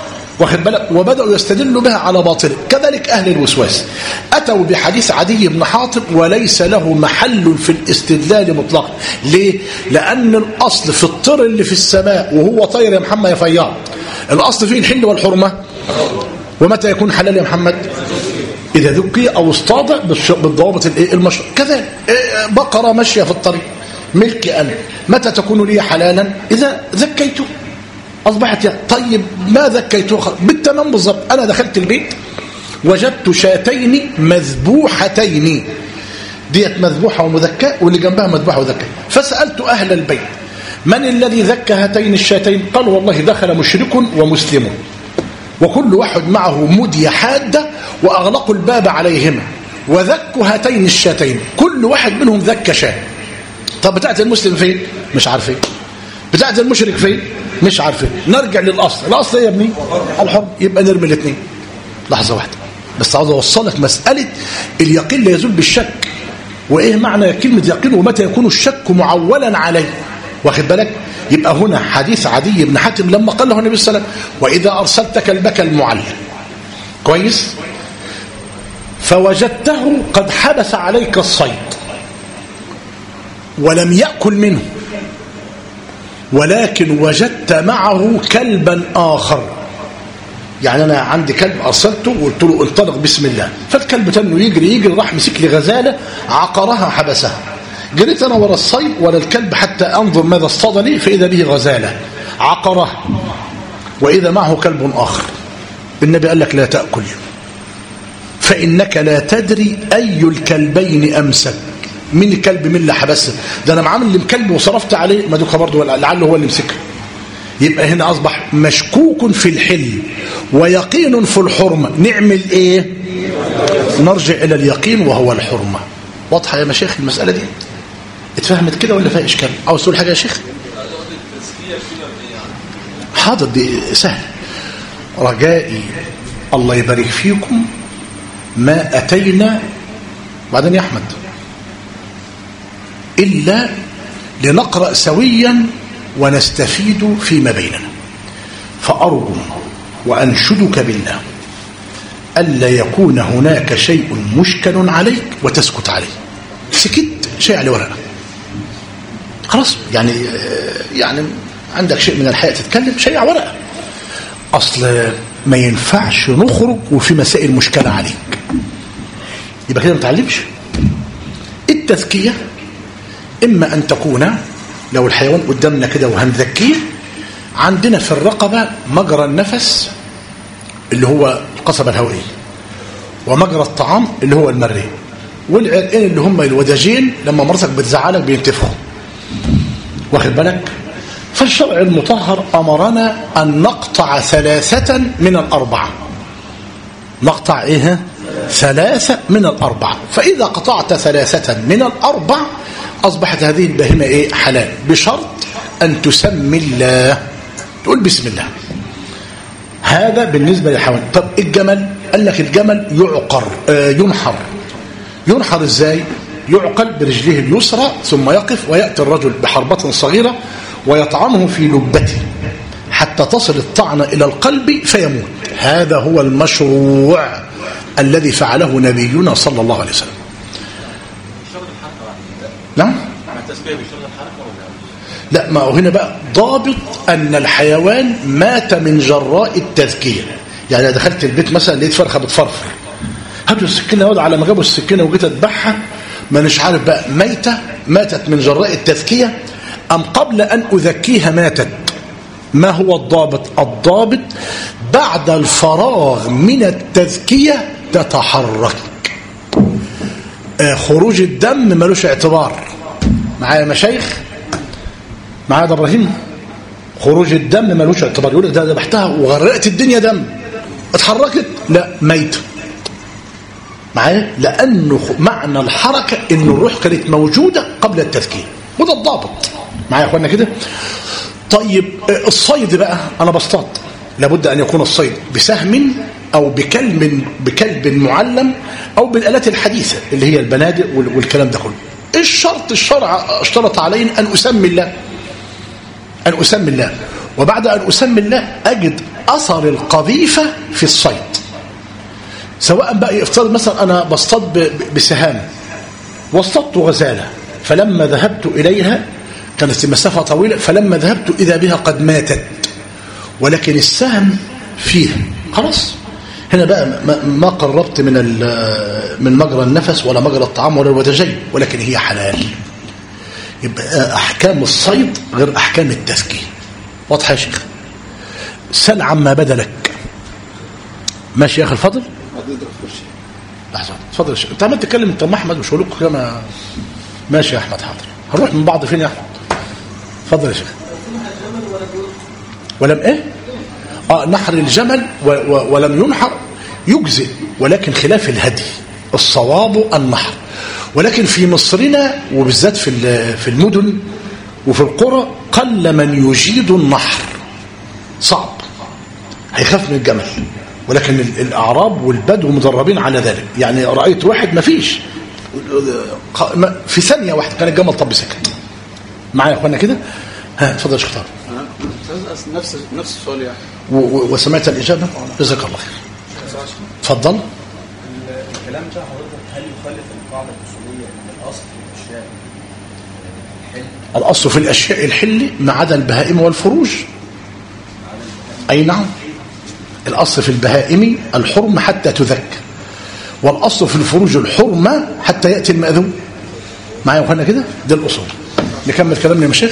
Speaker 1: واخد بالك، وبدأوا يستدلوا بها على باطله. كذلك أهل الوسواس أتوا بحديث عدي بن حاتم وليس له محل في الاستدلال مطلقا. ليه؟ لأن الأصل في الطير اللي في السماء وهو طير يا محمد يا فياض، الأصل فيه الحل والحرمة. ومتى يكون حلال يا محمد؟ إذا ذكي أو اصطاد بالضوابط المشروع. كذلك بقرة ماشية في الطريق ملكي أنا، متى تكون لي حلالا؟ إذا ذكيته أصبحت يعني. طيب ما ذكيته بالتمام بالضبط. أنا دخلت البيت وجدت شاتين مذبوحتين، ديت مذبوحة ومذكاة واللي جنبها مذبوحة وذكاة. فسألت أهل البيت من الذي ذكى هاتين الشاتين؟ قالوا والله دخل مشرك ومسلم وكل واحد معه مدية حادة وأغلقوا الباب عليهما وذكوا هاتين الشاتين، كل واحد منهم ذكى شاة. طب بتاعت المسلم فين؟ مش عارفين. بتاعت المشرك فين؟ مش عارفين. نرجع للأصل. الأصل يا ابني الحرم، يبقى نرمي الاثنين. لحظة واحدة بس عاوز أوصلك مسألة اليقين لا يزول بالشك. وإيه معنى كلمة يقين ومتى يكون الشك معولا عليه؟ واخد بالك؟ يبقى هنا حديث عدي بن حاتم لما قال له النبي صلى الله عليه وسلم وإذا أرسلت كلبك المعلم كويس فوجدته قد حبس عليك الصيد ولم يأكل منه ولكن وجدت معه كلبا آخر، يعني أنا عندي كلب أرسلته وقلت له انطلق بسم الله، فالكلب تنه يجري راح مسك لي غزالة عقرها حبسها، جريت أنا ورا الصيد ولا الكلب حتى أنظر ماذا اصطاد لي، فإذا به غزالة عقرها وإذا معه كلب آخر. النبي قال لك لا تأكل فإنك لا تدري أي الكلبين أمسك. مين الكلب من اللي حبسه؟ ده أنا معامل الكلب وصرفت عليه ما دوكا برضه لعله هو اللي مسكه. يبقى هنا أصبح مشكوك في الحل ويقين في الحرمة. نعمل إيه؟ نرجع إلى اليقين وهو الحرمة. واضحة يا مشايخ المسألة دي؟ اتفهمت كده ولا فيها إشكال؟ عاوز تقول حاجة يا شيخ؟ حاضر دي سهل. رجائي الله يبارك فيكم ما أتينا بعدين يا أحمد إلا لنقرأ سويا ونستفيد فيما بيننا، فأرجو وأنشدك بالله ألا يكون هناك شيء مشكل عليك وتسكت عليه. سكت شيء على ورقة خلاص، يعني عندك شيء من الحياة تتكلم شيء على ورقة. أصل ما ينفعش نخرج وفي مسائل مشكلة عليك، يبقى كده ما نتعلمش. التذكية إما أن تكون لو الحيوان قدامنا كده وهنذكيه، عندنا في الرقبة مجرى النفس اللي هو القصبة الهوائية ومجرى الطعام اللي هو المريء، والعرقين اللي هم الوداجين لما مرتك بتزعلك بينتفخوا، واخد بالك؟ فالشرع المطهر أمرنا أن نقطع 3 من الأربعة. نقطع إيه؟ 3 من الأربعة. فإذا قطعت 3 من الأربع أصبحت هذه البهيمة إيه؟ حلال، بشرط أن تسمي الله، تقول بسم الله. هذا بالنسبة للحيوان. طب الجمل، قال لك الجمل ينحر إزاي؟ يعقل برجله اليسرى ثم يقف ويأتي الرجل بحربة صغيرة ويطعنه في لبته حتى تصل الطعنة إلى القلب فيموت. هذا هو المشروع الذي فعله نبينا صلى الله عليه وسلم. نعم؟ لا، ما هو هنا بقى ضابط أن الحيوان مات من جراء التذكية. يعني دخلت البيت مثلا لقيت فرخة بتفرفر، هاتوا السكينة وضع، على ما جابوا السكينة وجيت أذبحها ما نش عارف بقى ماتت من جراء التذكية أم قبل أن أذكيها ماتت. ما هو الضابط؟ الضابط بعد الفراغ من التذكية تتحرك. خروج الدم ملوش اعتبار. معايا مشايخ؟ معايا ده إبراهيم؟ خروج الدم ملوش اعتبار. يقول لك ده ذبحتها وغرقت الدنيا دم، اتحركت؟ لا، ميت. معايا؟ لأنه معنى الحركة إن الروح كانت موجودة قبل التذكير، وده الضابط. معايا يا أخوانا كده؟ طيب الصيد بقى، أنا بصطاد، لابد أن يكون الصيد بسهم أو بكلب معلم أو بالآلات الحديثة اللي هي البنادق والكلام ده كله. الشرع اشترط علينا أن أسمي الله، وبعد أن أسمي الله أجد أثر القذيفة في الصيد، سواء بقى افترض مثلا أنا بصطاد بسهام واصطدت غزالة، فلما ذهبت إليها كانت المسافة طويلة، فلما ذهبت إذا بها قد ماتت ولكن السهم فيها، خلاص هنا بقى ما قربت من مجرى النفس ولا مجرى الطعام ولا الودجين، ولكن هي حلال. يبقى أحكام الصيد غير أحكام التزكية. واضح يا شيخ؟ سل عما بدا لك. ماشي يا أخي الفضل؟ لحظة اتفضل يا شيخ. أنت عمال تتكلم أنت أم أحمد مش هقول لكم كما. ماشي يا أحمد حاضر. هنروح من بعض فين يا أحمد؟ اتفضل يا شيخ. ولم إيه؟ نحر الجمل ولم ينحر يجزئ، ولكن خلاف الهدي الصواب النحر. ولكن في مصرنا وبالذات في المدن وفي القرى قل من يجيد النحر، صعب، هيخاف من الجمل، ولكن الأعراب والبدو مدربين على ذلك. يعني رأيت واحد ما فيش في ثانية واحدة كان الجمل طب سكت. معايا يا اخوانا كده؟ اتفضل يا شيخ طارق.
Speaker 3: نفس السؤال يعني.
Speaker 1: وسمعت الإجابة؟ جزاك الله خير. اتفضل.
Speaker 3: الكلام ده حضرتك هل يخالف القاعدة الأصولية ان الأصل في الأشياء الحل؟
Speaker 1: الأصل في الأشياء الحل ما عدا البهائم والفروج. أي نعم. الأصل في البهائم الحرم حتى تذك، والأصل في الفروج الحرمة حتى يأتي المأذون. معايا يا اخوانا كده؟ ده الأصول. نكمل كلامنا يا مشايخ.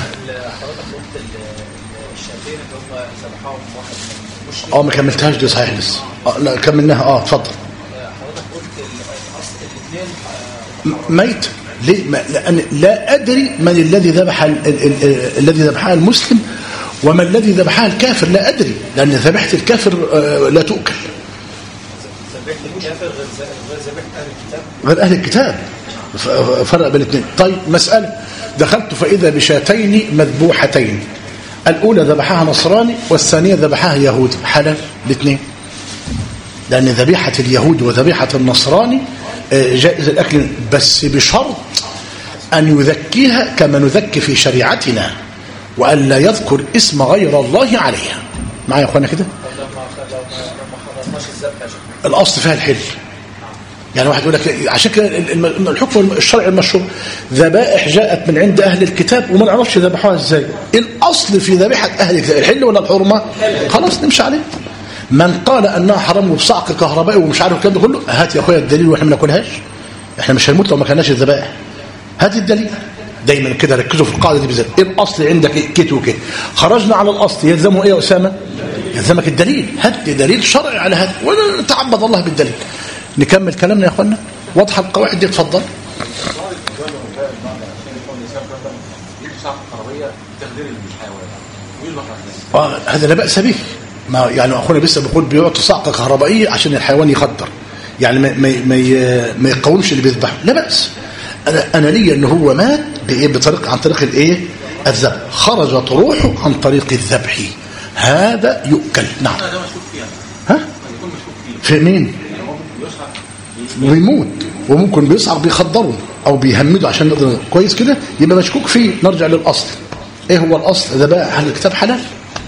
Speaker 1: ما كملتهاش دي صحيح لسه. لا كملناها. اتفضل.
Speaker 3: حضرتك قلت الاثنين
Speaker 1: ميت ليه؟ لأن لا أدري من الذي ذبحها المسلم وما الذي ذبحها الكافر، لا أدري، لأن ذبيحة الكافر لا تؤكل.
Speaker 3: ذبيحة الكافر غير ذبيحة أهل الكتاب.
Speaker 1: غير أهل الكتاب، فرق بين الاثنين. طيب مسألة، دخلت فإذا بشاتين مذبوحتين، الأولى ذبحها نصراني والثانية ذبحها يهودي، حلال الاثنين، لأن ذبيحة اليهود وذبيحة النصراني جائز الأكل، بس بشرط أن يذكيها كما نذكي في شريعتنا، وأن لا يذكر اسم غير الله عليها. معايا يا أخوانا كده؟ الأصل فيها الحل. يعني واحد يقول لك عشان كده الحكم الشرعي المشهور ذبائح جاءت من عند أهل الكتاب وما نعرفش ذبحوها ازاي. الأصل في ذبيحة أهل الكتاب الحل ولا الحرمة؟ خلاص نمشي عليه. من قال أنها حرام وبصعق كهربائي ومش عارف الكلام ده كله، هات يا أخويا الدليل واحنا ما ناكلهاش. احنا مش هنموت لو ما كناش الذبائح. هات الدليل. دايما كده ركزوا في القاعدة دي بالذات. الأصل عندك كت وكت، خرجنا على الأصل يلزمه ايه يا أسامة؟ يلزمك الدليل. هات دليل شرعي على هذا ونتعبد الله بالدليل. نكمل كلامنا يا اخوانا. واضحه القواعد دي؟ اتفضل. هذا لا باس به. ما يعني اخونا لسه بيقول بيعطي صعقه كهربائيه عشان الحيوان يخدر، يعني ما يقاومش اللي بيذبحه، لا باس. انا لي ان هو مات بطريق عن طريق الايه؟ الذبح، خرجت روحه عن طريق الذبح، هذا يؤكل. نعم. ها؟ في مين؟ ويموت، وممكن بيصعق بيخدروا او بيهمدوا عشان نقدر كويس كده، يبقى مشكوك فيه. نرجع للاصل. ايه هو الاصل؟ ده بقى اهل الكتاب حلال.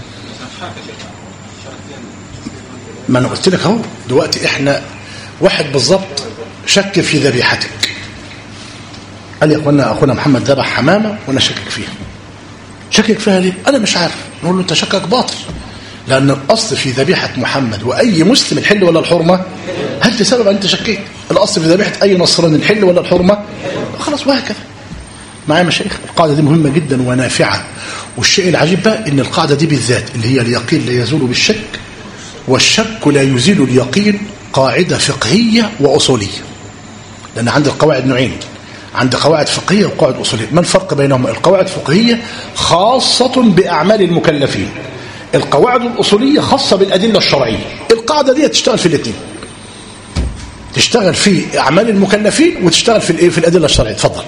Speaker 1: ما انا قلت لك اهو دلوقتي، احنا واحد بالظبط شك في ذبيحتك، قال يا اخوانا محمد ذبح حمامه وانا شكك فيها. شكك فيها ليه؟ انا مش عارف. نقول له انت شكك باطل، لأن الأصل في ذبيحة محمد وأي مسلم الحل ولا الحرمة. هل تسبب أن أنت شكيت؟ الأصل في ذبيحة أي نصراني الحل ولا الحرمة؟ خلاص وهكذا. معايا مشايخ؟ القاعدة دي مهمة جدا ونافعة. والشيء العجيب بقى إن القاعدة دي بالذات اللي هي اليقين لا يزول بالشك والشك لا يزيل اليقين، قاعدة فقهية وأصولية. لأن عند القواعد نوعين، عند قواعد فقهية وقواعد أصولية. ما الفرق بينهما؟ القواعد الفقهية خاصة بأعمال المكلفين، القواعد الأصولية خاصة بالأدلة الشرعية. القاعدة دي تشتغل في الاثنين، تشتغل في أعمال المكلفين وتشتغل في الايه؟ في الأدلة الشرعية. اتفضل.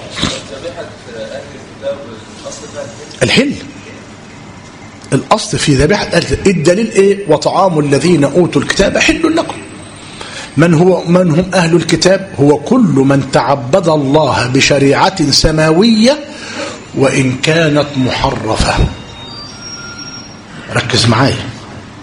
Speaker 1: الحل. الأصل في ذبيحة الدليل ايه؟ وطعام الذين أوتوا الكتاب حل لكم. من هم أهل الكتاب؟ هو كل من تعبد الله بشريعة سماوية وإن كانت محرفة. ركز معايا،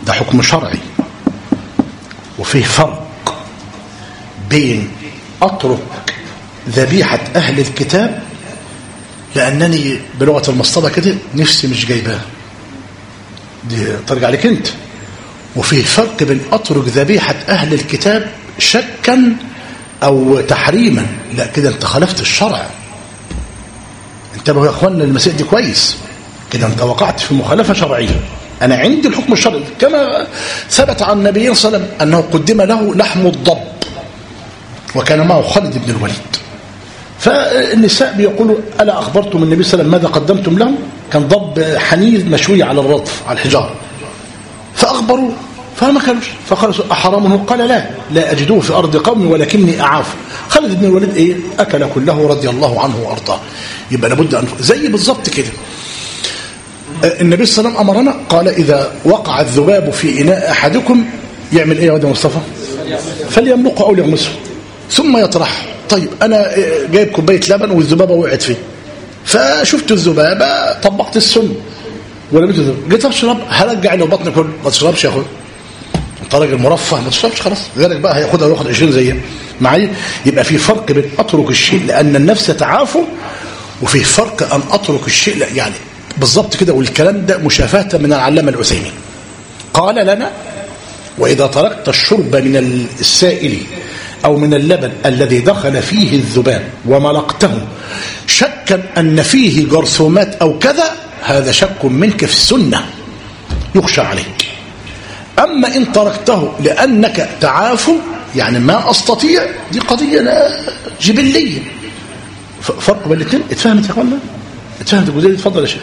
Speaker 1: ده حكم شرعي. وفيه فرق بين أترك ذبيحة أهل الكتاب لأنني بلغة المصطلح كده نفسي مش جايبها، دي ترجع لك أنت. وفيه فرق بين أترك ذبيحة أهل الكتاب شكا أو تحريما، لا كده أنت خالفت الشرع. انتبهوا يا أخوانا المسائل دي كويس، كده أنت وقعت في مخالفة شرعية. أنا عندي الحكم الشرعي كما ثبت عن النبي صلى الله عليه وسلم أنه قدم له لحم الضب وكان معه خالد بن الوليد، فالنساء بيقولوا ألا أخبرتم النبي صلى الله عليه وسلم ماذا قدمتم له؟ كان ضب حنيذ مشوي على الرطف على الحجار، فأخبروا فما كانوش، فقالوا أحرامه؟ قال لا أجدوه في أرض قومي ولكني أعاف. خالد بن الوليد أكل كله رضي الله عنه وأرضاه. يبقى لابد أن زي بالضبط كده النبي صلى الله عليه وسلم أمرنا قال إذا وقع الذباب في إناء أحدكم يعمل إيه يا ولد مصطفى؟ فليملقه أو ليغمسه ثم يطرح. طيب أنا جايب كوباية لبن والذبابة وقعت فيه، فشفت الذبابة طبقت السم ولا جيت أشرب، هرجع له بطن كله. ما تشربش يا أخوي، أنت راجل مرفه، ما تشربش خلاص، غيرك بقى هياخدها وياخد 20 زيها معايا. يبقى في فرق بين أترك الشيء لأن النفس تعافه، وفي فرق أن أترك الشيء يعني بالضبط كده. والكلام ده مشافهة من العلامة العثيمين، قال لنا وإذا تركت الشرب من السائل أو من اللبن الذي دخل فيه الذباب وملقته شكا أن فيه جرثومات أو كذا، هذا شك منك في السنة يخشى عليك. أما إن تركته لأنك تعافو يعني ما أستطيع، دي قضية جبلية. فرق بين الاثنين. اتفهمت يا اخوانا؟ اتفهمت الجزئية دي؟ اتفضل يا شيخ.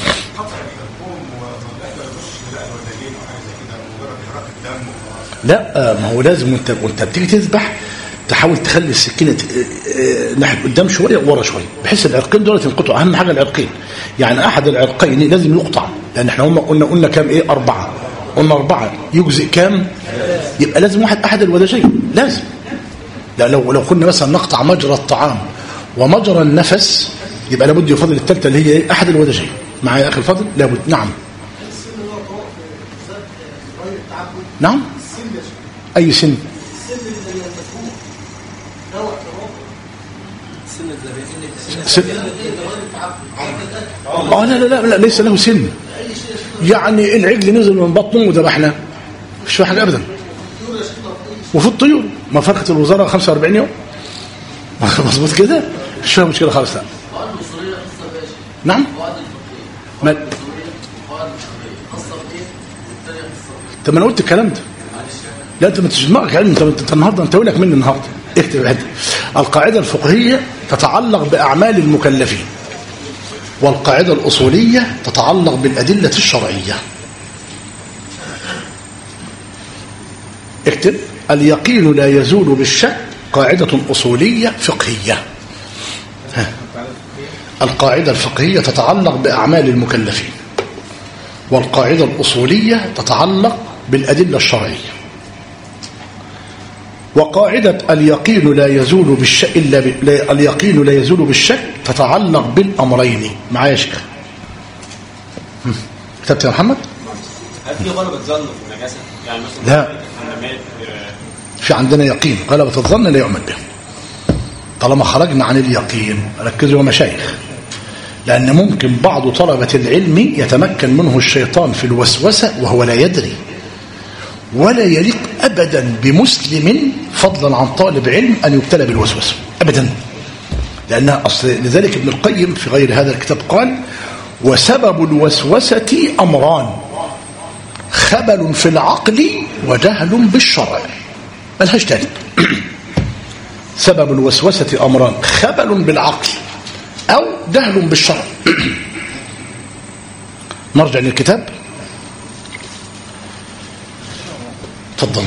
Speaker 1: لا ما هو لازم وانت بتيجي تذبح تحاول تخلي السكينه ناحيه قدام شويه وورا شويه بحيث العرقين دول ينقطعوا. اهم حاجه العرقين، يعني احد العرقين لازم يقطع، لان احنا هم قلنا كام؟ 4. قلنا 4 يجزئ كام؟ يبقى لازم احد الوداجين لازم. لا لو كنا مثلا نقطع مجرى الطعام ومجرى النفس يبقى لابد يفضل الثالثه اللي هي احد الوداجين. معايا يا اخي الفاضل؟ لابد. نعم اي سن؟ لا ليس له سن. يعني العجل نزل من بطنه وذبحناه مش في حاجه ابدا. وفي الطيور ما فرقت الوزاره 45 يوم مظبوط كده، مش فيها مشكله خالص. لا نعم طب ما انا قلت الكلام ده. لا انت ما تجمعك علم، انت النهارده انت لك مني النهارده. اكتب القاعده الفقهيه تتعلق باعمال المكلفين، والقاعده الاصوليه تتعلق بالادله الشرعيه. اكتب اليقين لا يزول بالشك، قاعده اصوليه فقهيه. القاعده الفقهيه تتعلق باعمال المكلفين، والقاعده الاصوليه تتعلق بالادله الشرعيه. وقاعدة اليقين لا يزول بالشك اليقين لا يزول بالشك تتعلق بالأمرين. معايا يا شيخ؟ كتبت يا محمد؟
Speaker 2: هل في غلبة ظن في النجاسة؟ يعني مثلا
Speaker 1: لا، في عندنا يقين. غلبة الظن لا يعمل به. طالما خرجنا عن اليقين، ركزوا يا مشايخ، لأن ممكن بعض طلبة العلم يتمكن منه الشيطان في الوسوسة وهو لا يدري، ولا يليق أبدا بمسلم فضلا عن طالب علم أن يبتلى بالوسوسة أبدا. لأنها أصل لذلك ابن القيم في غير هذا الكتاب قال وسبب الوسوسة أمران: خبل في العقل وجهل بالشرع. ملهاش تاني. سبب الوسوسة أمران: خبل بالعقل أو جهل بالشرع. نرجع للكتاب. تفضل.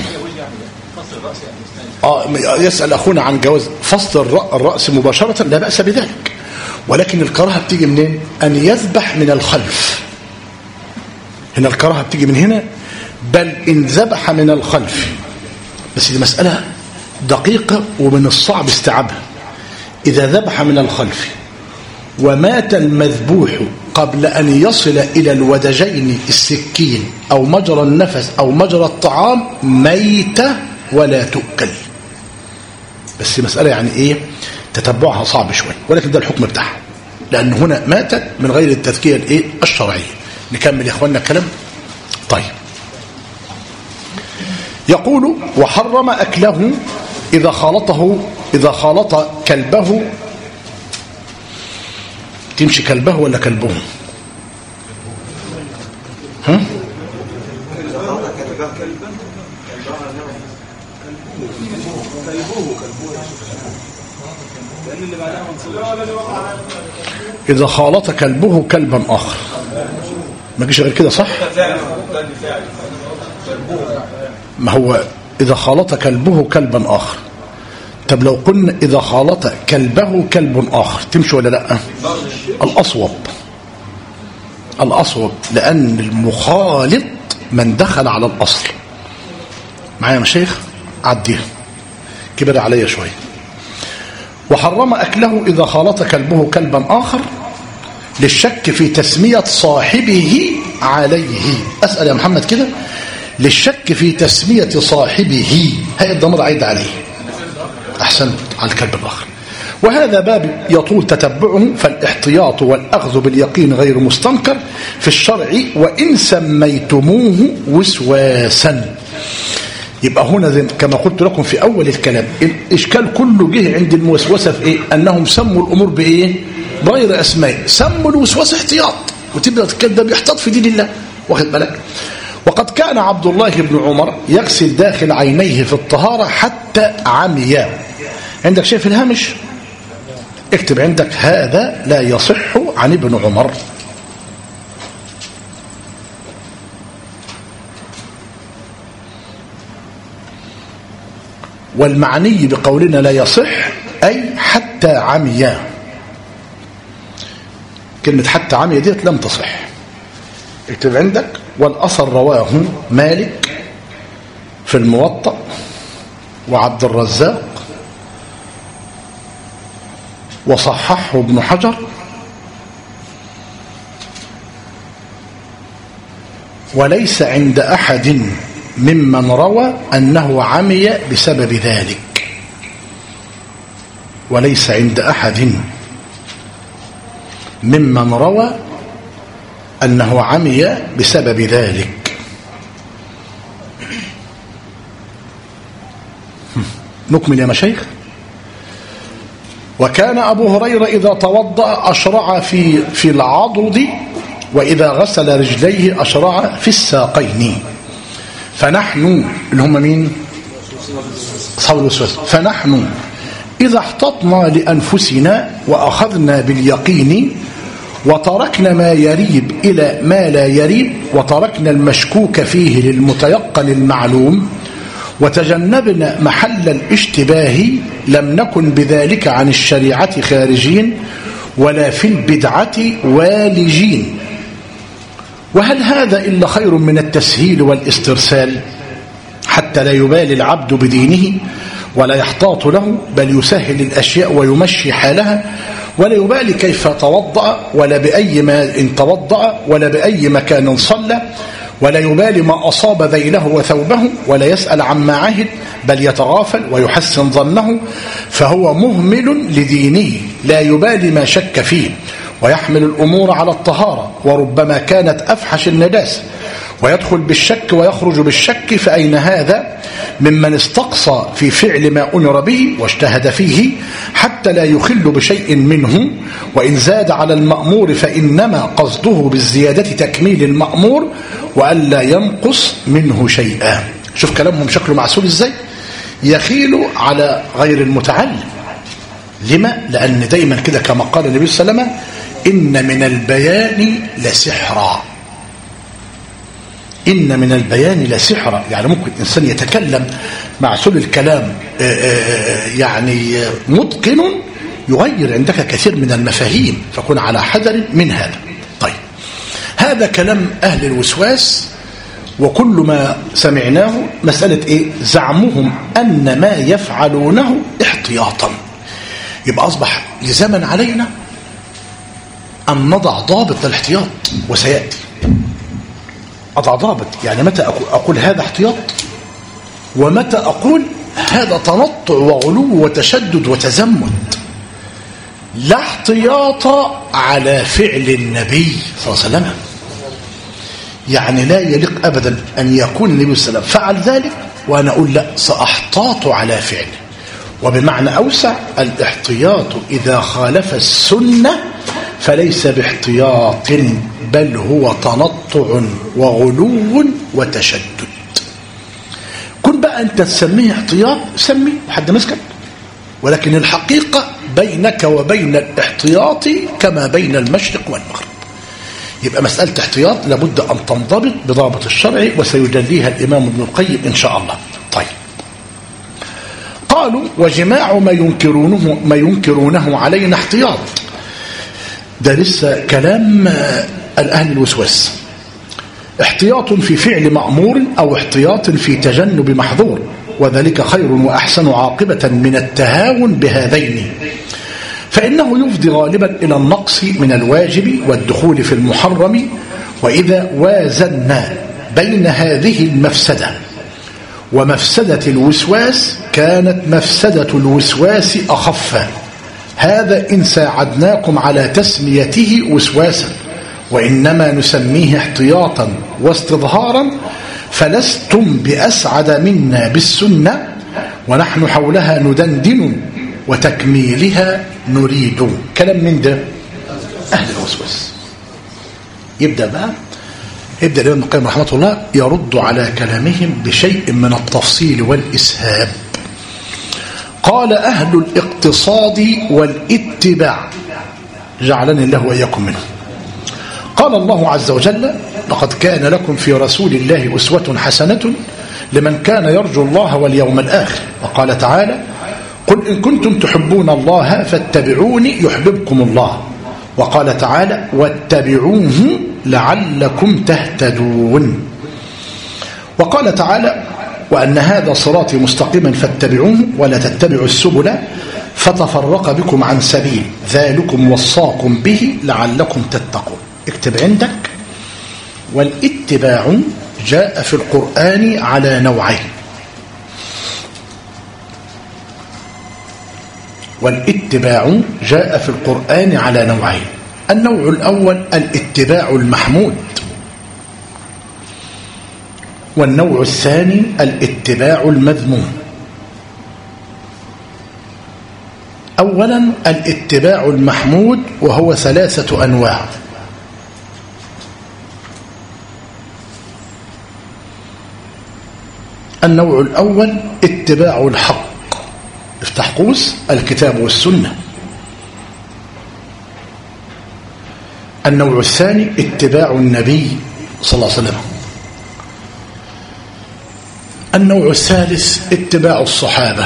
Speaker 1: يسأل أخونا عن جواز فصل الرأس مباشرة، لا بأس بذلك، ولكن الكراهة بتيجي منين؟ أن يذبح من الخلف. هنا الكراهة بتيجي من هنا، بل إن ذبح من الخلف، بس دي مسألة دقيقة ومن الصعب استيعابها. إذا ذبح من الخلف ومات المذبوح قبل أن يصل إلى الودجين السكين أو مجرى النفس أو مجرى الطعام ميتة ولا تؤكل. بس مسألة يعني إيه تتبعها صعب شوي، ولكن ده الحكم بتاعها، لأن هنا ماتت من غير التذكية الإيه الشرعية. نكمل يا إخواننا الكلام. طيب، يقول وحرم أكله إذا خالط كلبه. تمشي كلبه ولا كلبه؟ ها؟ إذا خالط كلبه كلبا آخر، ما جيش غير كده صح؟ ما هو إذا خالط كلبه كلبا آخر. طب لو قلنا إذا خالط كلبه كلب آخر تمشي ولا لا؟ الأصوب لأن المخالط من دخل على الأصل. معايا يا مشايخ؟ عديها كبر عليا شوية. وحرم أكله إذا خالط كلبه كلبا آخر للشك في تسمية صاحبه عليه. أسأل يا محمد كده، للشك في تسمية صاحبه، هاي الضمير عيد عليه. أحسنت، على الكلب الآخر. وهذا باب يطول تتبعه، فالاحتياط والأخذ باليقين غير مستنكر في الشرع وإن سميتموه وسواسا. يبقى هنا كما قلت لكم في أول الكلام، الإشكال كله جه عند الموسوسة في إيه؟ أنهم سموا الأمور بإيه؟ بغير أسماء. سموا الوسواس احتياط، وتبدأ تكذب يحتاط في دين الله، واخد بالك؟ وقد كان عبد الله بن عمر يغسل داخل عينيه في الطهارة حتى عميا. عندك شيء في الهامش؟ اكتب عندك هذا لا يصح عن ابن عمر. والمعني بقولنا لا يصح أي حتى عميا. كلمة حتى عميا ديت لم تصح. اكتب عندك والأثر رواه مالك في الموطأ وعبد الرزاق وصححه ابن حجر وليس عند أحد ممن روى أنه عمي بسبب ذلك. وليس عند أحد ممن روى أنه عمي بسبب ذلك. نكمل يا مشايخ. وكان أبو هريرة إذا توضأ أشرع في العضد، وإذا غسل رجليه أشرع في الساقين. فنحن اللي هم مين؟ صحاب الوسواس. فنحن إذا احتطنا لأنفسنا وأخذنا باليقين وتركنا ما يريب إلى ما لا يريب، وتركنا المشكوك فيه للمتيقن المعلوم، وتجنبنا محل الاشتباه، لم نكن بذلك عن الشريعة خارجين ولا في البدعة والجين. وهل هذا إلا خير من التسهيل والاسترسال، حتى لا يبالي العبد بدينه ولا يحتاط له، بل يسهل الأشياء ويمشي حالها، ولا يبالي كيف توضأ ولا بأي ما توضأ ولا بأي مكان صلى، ولا يبالي ما أصاب ذيله وثوبه، ولا يسأل عما عهد، بل يتغافل ويحسن ظنه، فهو مهمل لدينه لا يبالي ما شك فيه، ويحمل الأمور على الطهارة، وربما كانت أفحش النجاسة، ويدخل بالشك ويخرج بالشك. فأين هذا ممن استقصى في فعل ما أمر به واجتهد فيه حتى لا يخل بشيء منه، وإن زاد على المأمور فإنما قصده بالزيادة تكميل المأمور وألا ينقص منه شيئا. شوف كلامهم شكله معسول ازاي، يخيل على غير المتعلم. لما؟ لأن دايما كده كما قال النبي صلى الله عليه وسلم: إن من البيان لسحرا. إن من البيان لسحرا، يعني ممكن إنسان يتكلم معسول الكلام يعني متقن يغير عندك كثير من المفاهيم، فكن على حذر من هذا. طيب، هذا كلام أهل الوسواس، وكل ما سمعناه مسألة إيه؟ زعمهم أن ما يفعلونه احتياطا. يبقى أصبح لزمن علينا أن نضع ضابط للاحتياط، وسيأتي أضع ضابط. يعني متى أقول هذا احتياط، ومتى أقول هذا تنطع وغلو وتشدد وتزمت. لا احتياط على فعل النبي صلى الله عليه وسلم. يعني لا يليق أبدا أن يكون النبي صلى الله عليه وسلم فعل ذلك وأنا أقول لا سأحتاط على فعله. وبمعنى أوسع، الاحتياط إذا خالف السنة فليس باحتياط، بل هو تنطع وغلو وتشدد. كن بقى أنت تسميه احتياط سميه حد مسكك، ولكن الحقيقة بينك وبين الاحتياط كما بين المشرق والمغرب. يبقى مسألة احتياط لابد أن تنضبط بضابط الشرع، وسيجليها الإمام ابن القيم إن شاء الله. طيب، قالوا وجماع ما ينكرونه علينا احتياط. ده لسه كلام الأهل الوسواس. احتياط في فعل مأمور أو احتياط في تجنب محظور، وذلك خير وأحسن عاقبة من التهاون بهذين، فإنه يفضي غالبا إلى النقص من الواجب والدخول في المحرم. وإذا وازنا بين هذه المفسدة ومفسدة الوسواس كانت مفسدة الوسواس أخف. هذا إن ساعدناكم على تسميته وسواسا، وإنما نسميه احتياطا واستظهارا، فلستم بأسعد منا بالسنة، ونحن حولها ندندن وتكميلها نريد. كلام من ده أهل الوسواس. يبدأ الإمام ابن القيم رحمه الله يرد على كلامهم بشيء من التفصيل والإسهاب. قال أهل الاقتصاد والاتباع، جعلني الله وإياكم منه. قال الله عز وجل: لقد كان لكم في رسول الله أسوة حسنة لمن كان يرجو الله واليوم الآخر. وقال تعالى: قل إن كنتم تحبون الله فاتبعوني يحببكم الله. وقال تعالى: واتبعوه لعلكم تهتدون. وقال تعالى: وأن هذا صراطي مستقيما فاتبعوه ولا تتبعوا السبل فتفرق بكم عن سبيل ذلكم وصاكم به لعلكم تتقون. اكتب عندك: والاتباع جاء في القرآن على نوعين. والاتباع جاء في القرآن على نوعين. النوع الأول الاتباع المحمود، والنوع الثاني الاتباع المذموم. أولا الاتباع المحمود، وهو 3 أنواع. النوع الأول اتباع الحق، افتح قوس الكتاب والسنة. النوع الثاني اتباع النبي صلى الله عليه وسلم. النوع الثالث اتباع الصحابة.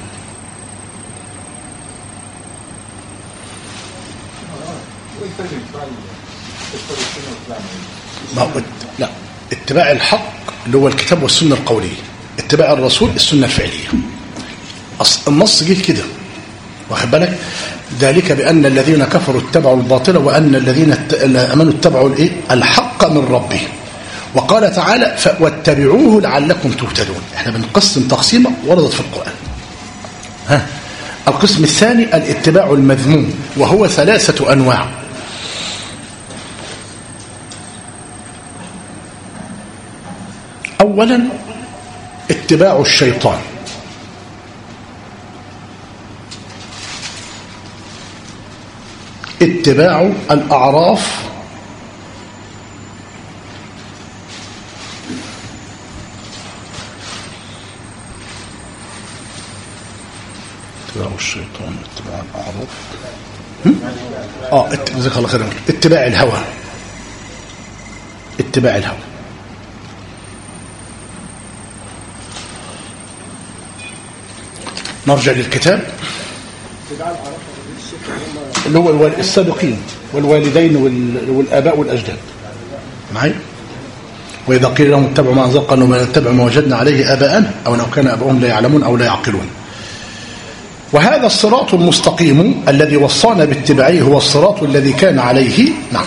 Speaker 1: لا، اتباع الحق اللي هو الكتاب والسنة القولية، اتباع الرسول السنة الفعلية. النص جه كده، واخد بالك؟ ذلك بأن الذين كفروا اتبعوا الباطل وأن الذين آمنوا اتبعوا الحق من ربهم. وقال تعالى: واتبعوه لعلكم تهتدون. احنا بنقسم تقسيمه وردت في القرآن. القسم الثاني الاتباع المذموم، وهو 3 أنواع. أولا اتباع الشيطان، اتباع الأعراف، اتباع الشيطان، اتباع الأعراف، جزاك الله خيرا، اتباع الهوى، اتباع الهوى. نرجع للكتاب اللي هو السابقين والوالدين والآباء والأجداد معي. وإذا قيل لهم اتبعوا ما أنزل قالوا ما نتبع ما وجدنا عليه آباءنا أو لو كان آباؤهم لا يعلمون أو لا يعقلون. وهذا الصراط المستقيم الذي وصانا باتباعه هو الصراط الذي كان عليه. نعم.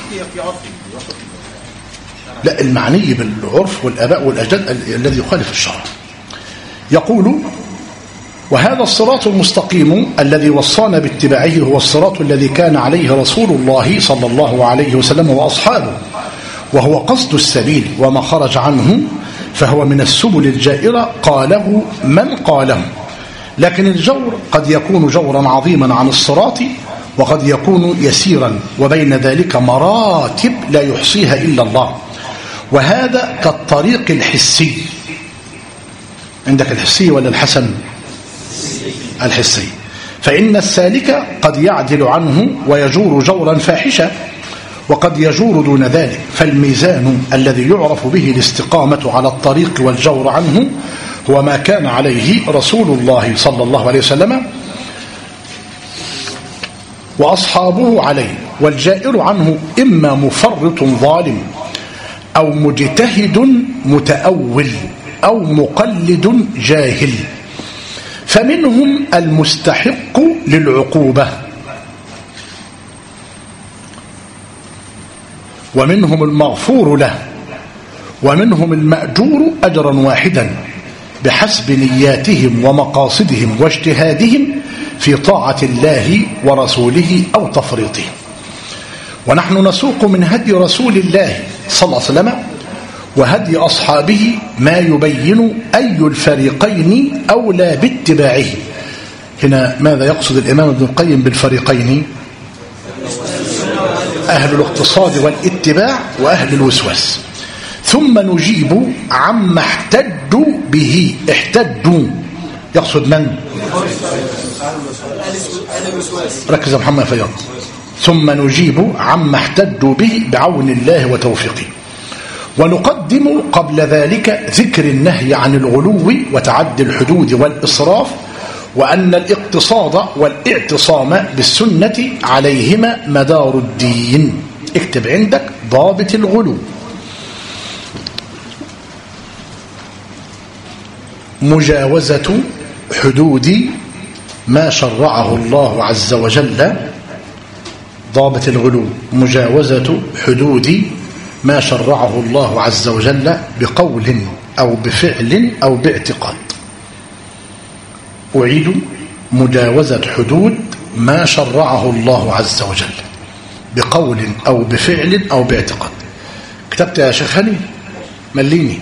Speaker 1: لا، المعني بالعرف والآباء والأجداد الذي يخالف الشرع. يقول: وهذا الصراط المستقيم الذي وصانا باتباعه هو الصراط الذي كان عليه رسول الله صلى الله عليه وسلم وأصحابه، وهو قصد السبيل، وما خرج عنه فهو من السبل الجائرة قاله من قاله. لكن الجور قد يكون جورا عظيما عن الصراط، وقد يكون يسيرا، وبين ذلك مراتب لا يحصيها إلا الله. وهذا كالطريق الحسي. عندك الحسي ولا الحسن؟ الحسي. فإن السالك قد يعدل عنه ويجور جورا فاحشا، وقد يجور دون ذلك. فالميزان الذي يعرف به الاستقامة على الطريق والجور عنه هو ما كان عليه رسول الله صلى الله عليه وسلم وأصحابه عليه. والجائر عنه إما مفرط ظالم، أو مجتهد متأول، أو مقلد جاهل. فمنهم المستحق للعقوبة، ومنهم المغفور له، ومنهم المأجور أجرا واحدا بحسب نياتهم ومقاصدهم واجتهادهم في طاعة الله ورسوله أو تفريطهم. ونحن نسوق من هدي رسول الله صلى الله عليه وسلم وهدي أصحابه ما يبين أي الفريقين أولى باتباعه. هنا ماذا يقصد الإمام ابن القيم بالفريقين؟ أهل الاقتصاد والاتباع وأهل الوسواس. ثم نجيب عما احتجوا به. احتجوا يقصد من؟ ركز يا محمد فياض. ثم نجيب عما احتجوا به بعون الله وتوفيقه. ونقدم قبل ذلك ذكر النهي عن الغلو وتعدي الحدود والإسراف، وأن الاقتصاد والاعتصام بالسنة عليهما مدار الدين. اكتب عندك ضابط الغلو: مجاوزة حدود ما شرعه الله عز وجل. ضابط الغلو مجاوزة حدود ما شرعه الله عز وجل بقول أو بفعل أو باعتقاد. أعيد: مجاوزة حدود ما شرعه الله عز وجل بقول أو بفعل أو باعتقاد. كتبت يا شيخ هاني؟ مليني.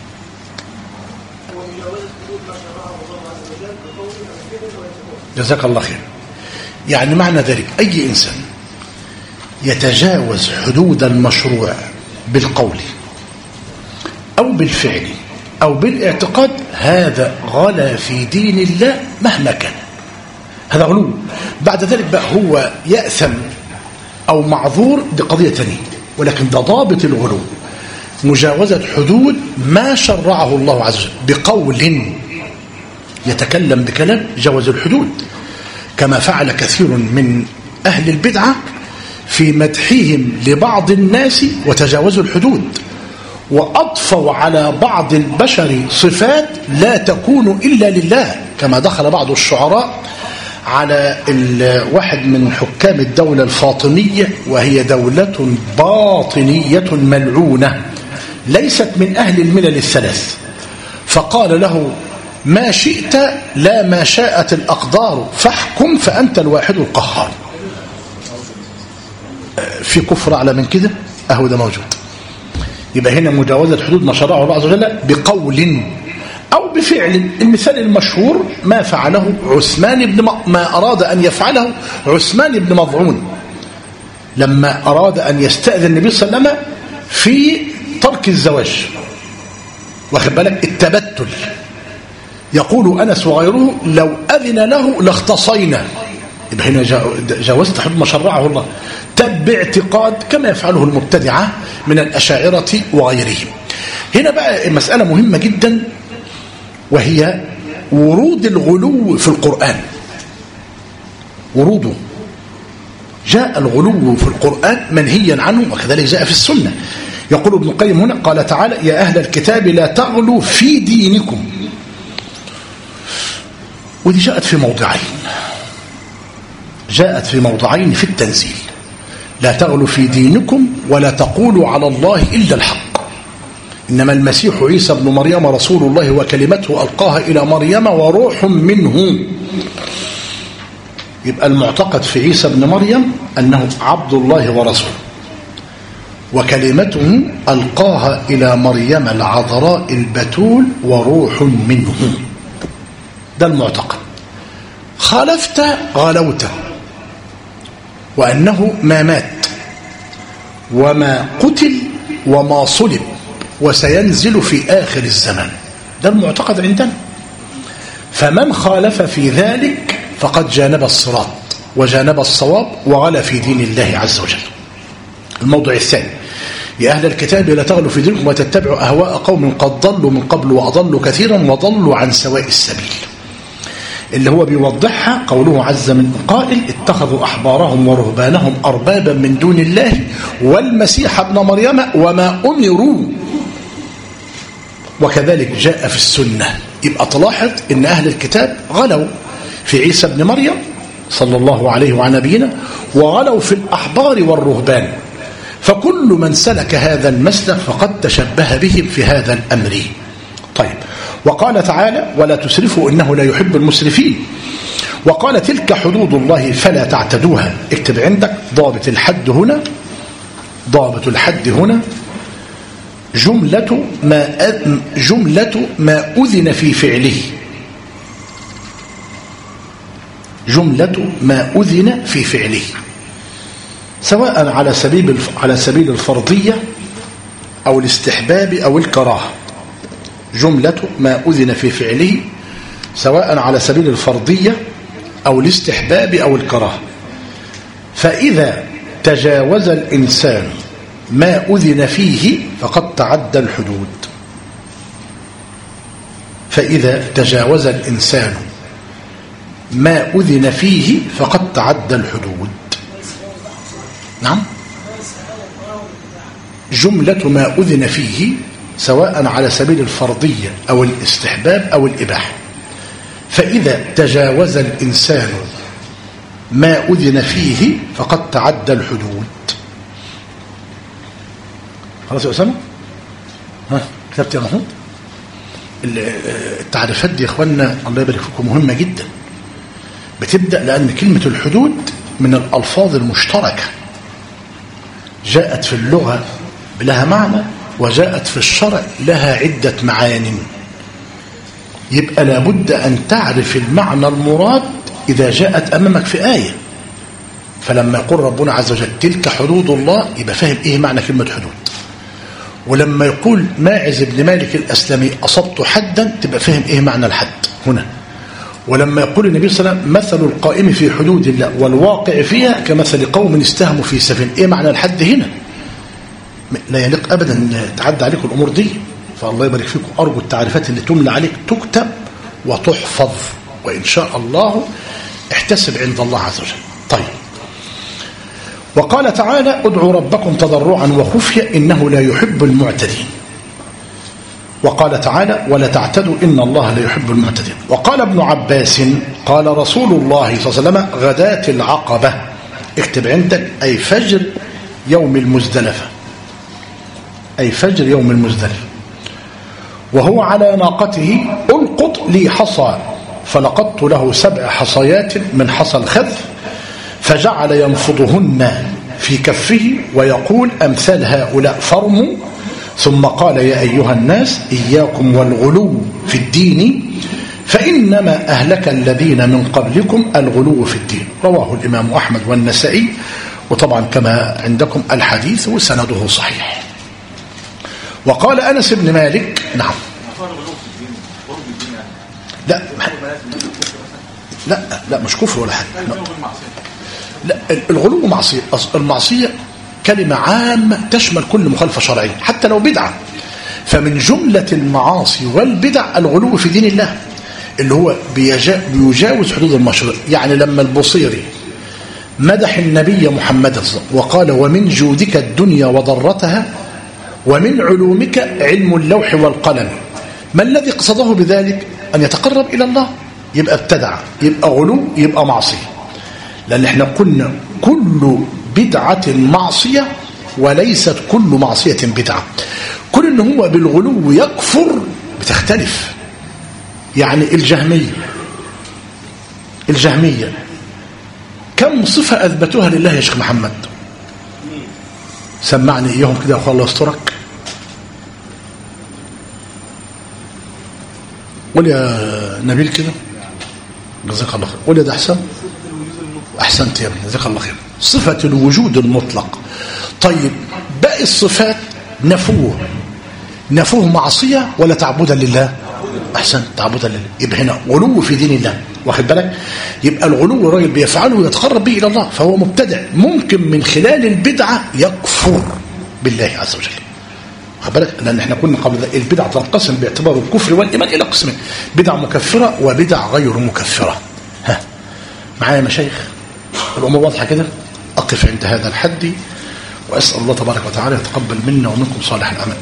Speaker 1: جزاك الله خير. يعني معنى ذلك أي إنسان يتجاوز حدود المشروع بالقول أو بالفعل أو بالاعتقاد، هذا غلا في دين الله مهما كان، هذا غلو. بعد ذلك بقى هو يأثم أو معذور بقضية ثانية، ولكن ده ضابط الغلو: مجاوزة حدود ما شرعه الله عز وجل بقول، يتكلم بكلام جاوز الحدود، كما فعل كثير من أهل البدعة في مدحهم لبعض الناس وتجاوزوا الحدود، وأضفوا على بعض البشر صفات لا تكون إلا لله، كما دخل بعض الشعراء على واحد من حكام الدولة الفاطمية، وهي دولة باطنية ملعونة ليست من أهل الملل الثلاث، فقال له: ما شئت لا ما شاءت الأقدار، فاحكم فأنت الواحد القهار. في كفر أعلى من كده؟ أهو ده موجود. يبقى هنا مجاوزة حدود ما شرعه الله عز وجل بقول أو بفعل. المثال المشهور ما فعله عثمان ما أراد أن يفعله عثمان بن مظعون لما أراد أن يستأذن النبي صلى الله عليه وسلم في ترك الزواج، واخد بالك، التبتل. يقول أنس وغيره: لو أذن له لاختصينا. يبقى هنا جاوزت حدود ما شرعه الله باعتقاد، كما يفعله المبتدعة من الأشاعرة وغيرهم. هنا بقى مسألة مهمة جدا، وهي ورود الغلو في القرآن. وروده جاء الغلو في القرآن منهيا عنه، وكذلك جاء في السنة. يقول ابن القيم هنا: قال تعالى: يا أهل الكتاب لا تغلوا في دينكم. ودي جاءت في موضعين. جاءت في موضعين في التنزيل: لا تغلوا في دينكم ولا تقولوا على الله إلا الحق، إنما المسيح عيسى ابن مريم رسول الله وكلمته ألقاها إلى مريم وروح منه. يبقى المعتقد في عيسى ابن مريم أنه عبد الله ورسوله، وكلمته ألقاها إلى مريم العذراء البتول وروح منه. ده المعتقد. خالفت غلوت، وأنه ما مات وما قتل وما صلب وسينزل في آخر الزمان. ده المعتقد عندنا. فمن خالف في ذلك فقد جانب الصراط وجانب الصواب وغلا في دين الله عز وجل. الموضوع الثاني: يا أهل الكتاب لا تغلوا في دينكم وتتبعوا أهواء قوم قد ضلوا من قبل وأضلوا كثيرا وضلوا عن سواء السبيل. اللي هو بيوضحها قوله عز من قائل: اتخذوا أحبارهم ورهبانهم أربابا من دون الله والمسيح ابن مريم وما أمروا. وكذلك جاء في السنة. يبقى تلاحظ إن أهل الكتاب غلوا في عيسى ابن مريم صلى الله عليه وعلى نبينا، وغلوا في الأحبار والرهبان. فكل من سلك هذا المسلك فقد تشبه بهم في هذا الأمر. طيب، وقال تعالى: ولا تسرفوا إنه لا يحب المسرفين. وقال: تلك حدود الله فلا تعتدوها. اكتب عندك ضابط الحد هنا، ضابط الحد هنا جملة ما أذن في فعله، جملة ما أذن في فعله، سواء على سبيل الفرضية أو الاستحباب أو الكراهة. جملة ما أذن في فعله سواء على سبيل الفرضية أو الاستحباب أو الكراهة. فإذا تجاوز الإنسان ما أذن فيه فقد تعدى الحدود. فإذا تجاوز الإنسان ما أذن فيه فقد تعدى الحدود. نعم، جملة ما أذن فيه سواء على سبيل الفرضية أو الاستحباب أو الإباحة. فإذا تجاوز الإنسان ما أذن فيه فقد تعدى الحدود. خلاص يا أسامة؟ ها كتبت يا محمود؟ التعريفات دي يا إخواننا الله يبارك فيكم مهمة جدا. بتبدأ لأن كلمة الحدود من الألفاظ المشتركة، جاءت في اللغة لها معنى وجاءت في الشرع لها عدة معان. يبقى لابد أن تعرف المعنى المراد إذا جاءت أمامك في آية. فلما يقول ربنا عز وجل تلك حدود الله يبقى فاهم إيه معنى كلمة حدود. ولما يقول ماعز بن مالك الأسلمي أصبت حدا تبقى فاهم إيه معنى الحد هنا. ولما يقول النبي صلى الله عليه وسلم مثل القائم في حدود الله والواقع فيها كمثل قوم استهموا في سفن، إيه معنى الحد هنا؟ لا يليق أبدا أن تعدى عليكم الأمور دي. فالله يبارك فيكم، أرجو التعريفات اللي تملى عليك تكتب وتحفظ، وإن شاء الله احتسب عند الله عز وجل. طيب، وقال تعالى ادعوا ربكم تضرعا وخفيا إنه لا يحب المعتدين. وقال تعالى ولا تعتدوا إن الله لا يحب المعتدين. وقال ابن عباس قال رسول الله صلى الله عليه وسلم غداة العقبة، اكتب عندك أي فجر يوم المزدلفة، أي فجر يوم المزدلفة، وهو على ناقته ألقط لي حصى، فلقطت له 7 حصيات من حصى الخذف، فجعل ينفضهن في كفه ويقول أمثال هؤلاء فرموا، ثم قال يا أيها الناس إياكم والغلو في الدين فإنما أهلك الذين من قبلكم الغلو في الدين. رواه الإمام أحمد والنسائي، وطبعا كما عندكم الحديث وسنده صحيح. وقال أنس بن مالك نعم لا مش كفر ولا حاجة. لا الغلو معصية. المعصية كلمة عامة تشمل كل مخالفة شرعية حتى لو بدعة. فمن جملة المعاصي والبدع الغلو في دين الله اللي هو بيجاوز حدود المشروع. يعني لما البصيري مدح النبي محمد وقال ومن جودك الدنيا وضرتها ومن علومك علم اللوح والقلم، ما الذي قصده بذلك؟ أن يتقرب إلى الله. يبقى ابتدع، يبقى غلو، يبقى معصية. لأن احنا قلنا كل بدعة معصية وليست كل معصية بدعة. كل إن هو بالغلو يكفر بتختلف. يعني الجهمية كم صفة أثبتوها لله يا شيخ محمد؟ سمعني إياهم كده يا أخوة الله يسترك. قول يا نبيل كده جزاك الله خير. قول يا ده أحسن. أحسنت يا ابني جزاك الله خير. صفة الوجود المطلق. طيب باقي الصفات نفوه معصية ولا تعبدا لله؟ أحسن تعبدا لله. يبقى هنا غلو في دين الله، واخد بالك؟ يبقى الغلو الراجل بيفعله ويتقرب به إلى الله، فهو مبتدع ممكن من خلال البدعة يكفر بالله عز وجل، واخد بالك؟ لأن احنا كنا قبل ذلك البدعة تنقسم باعتبار الكفر والإيمان إلى قسمين: بدع مكفرة وبدع غير مكفرة. ها معايا يا مشايخ؟ الأمور واضحة كده؟ أقف عند هذا الحد وأسأل الله تبارك وتعالى يتقبل منا ومنكم صالح العمل.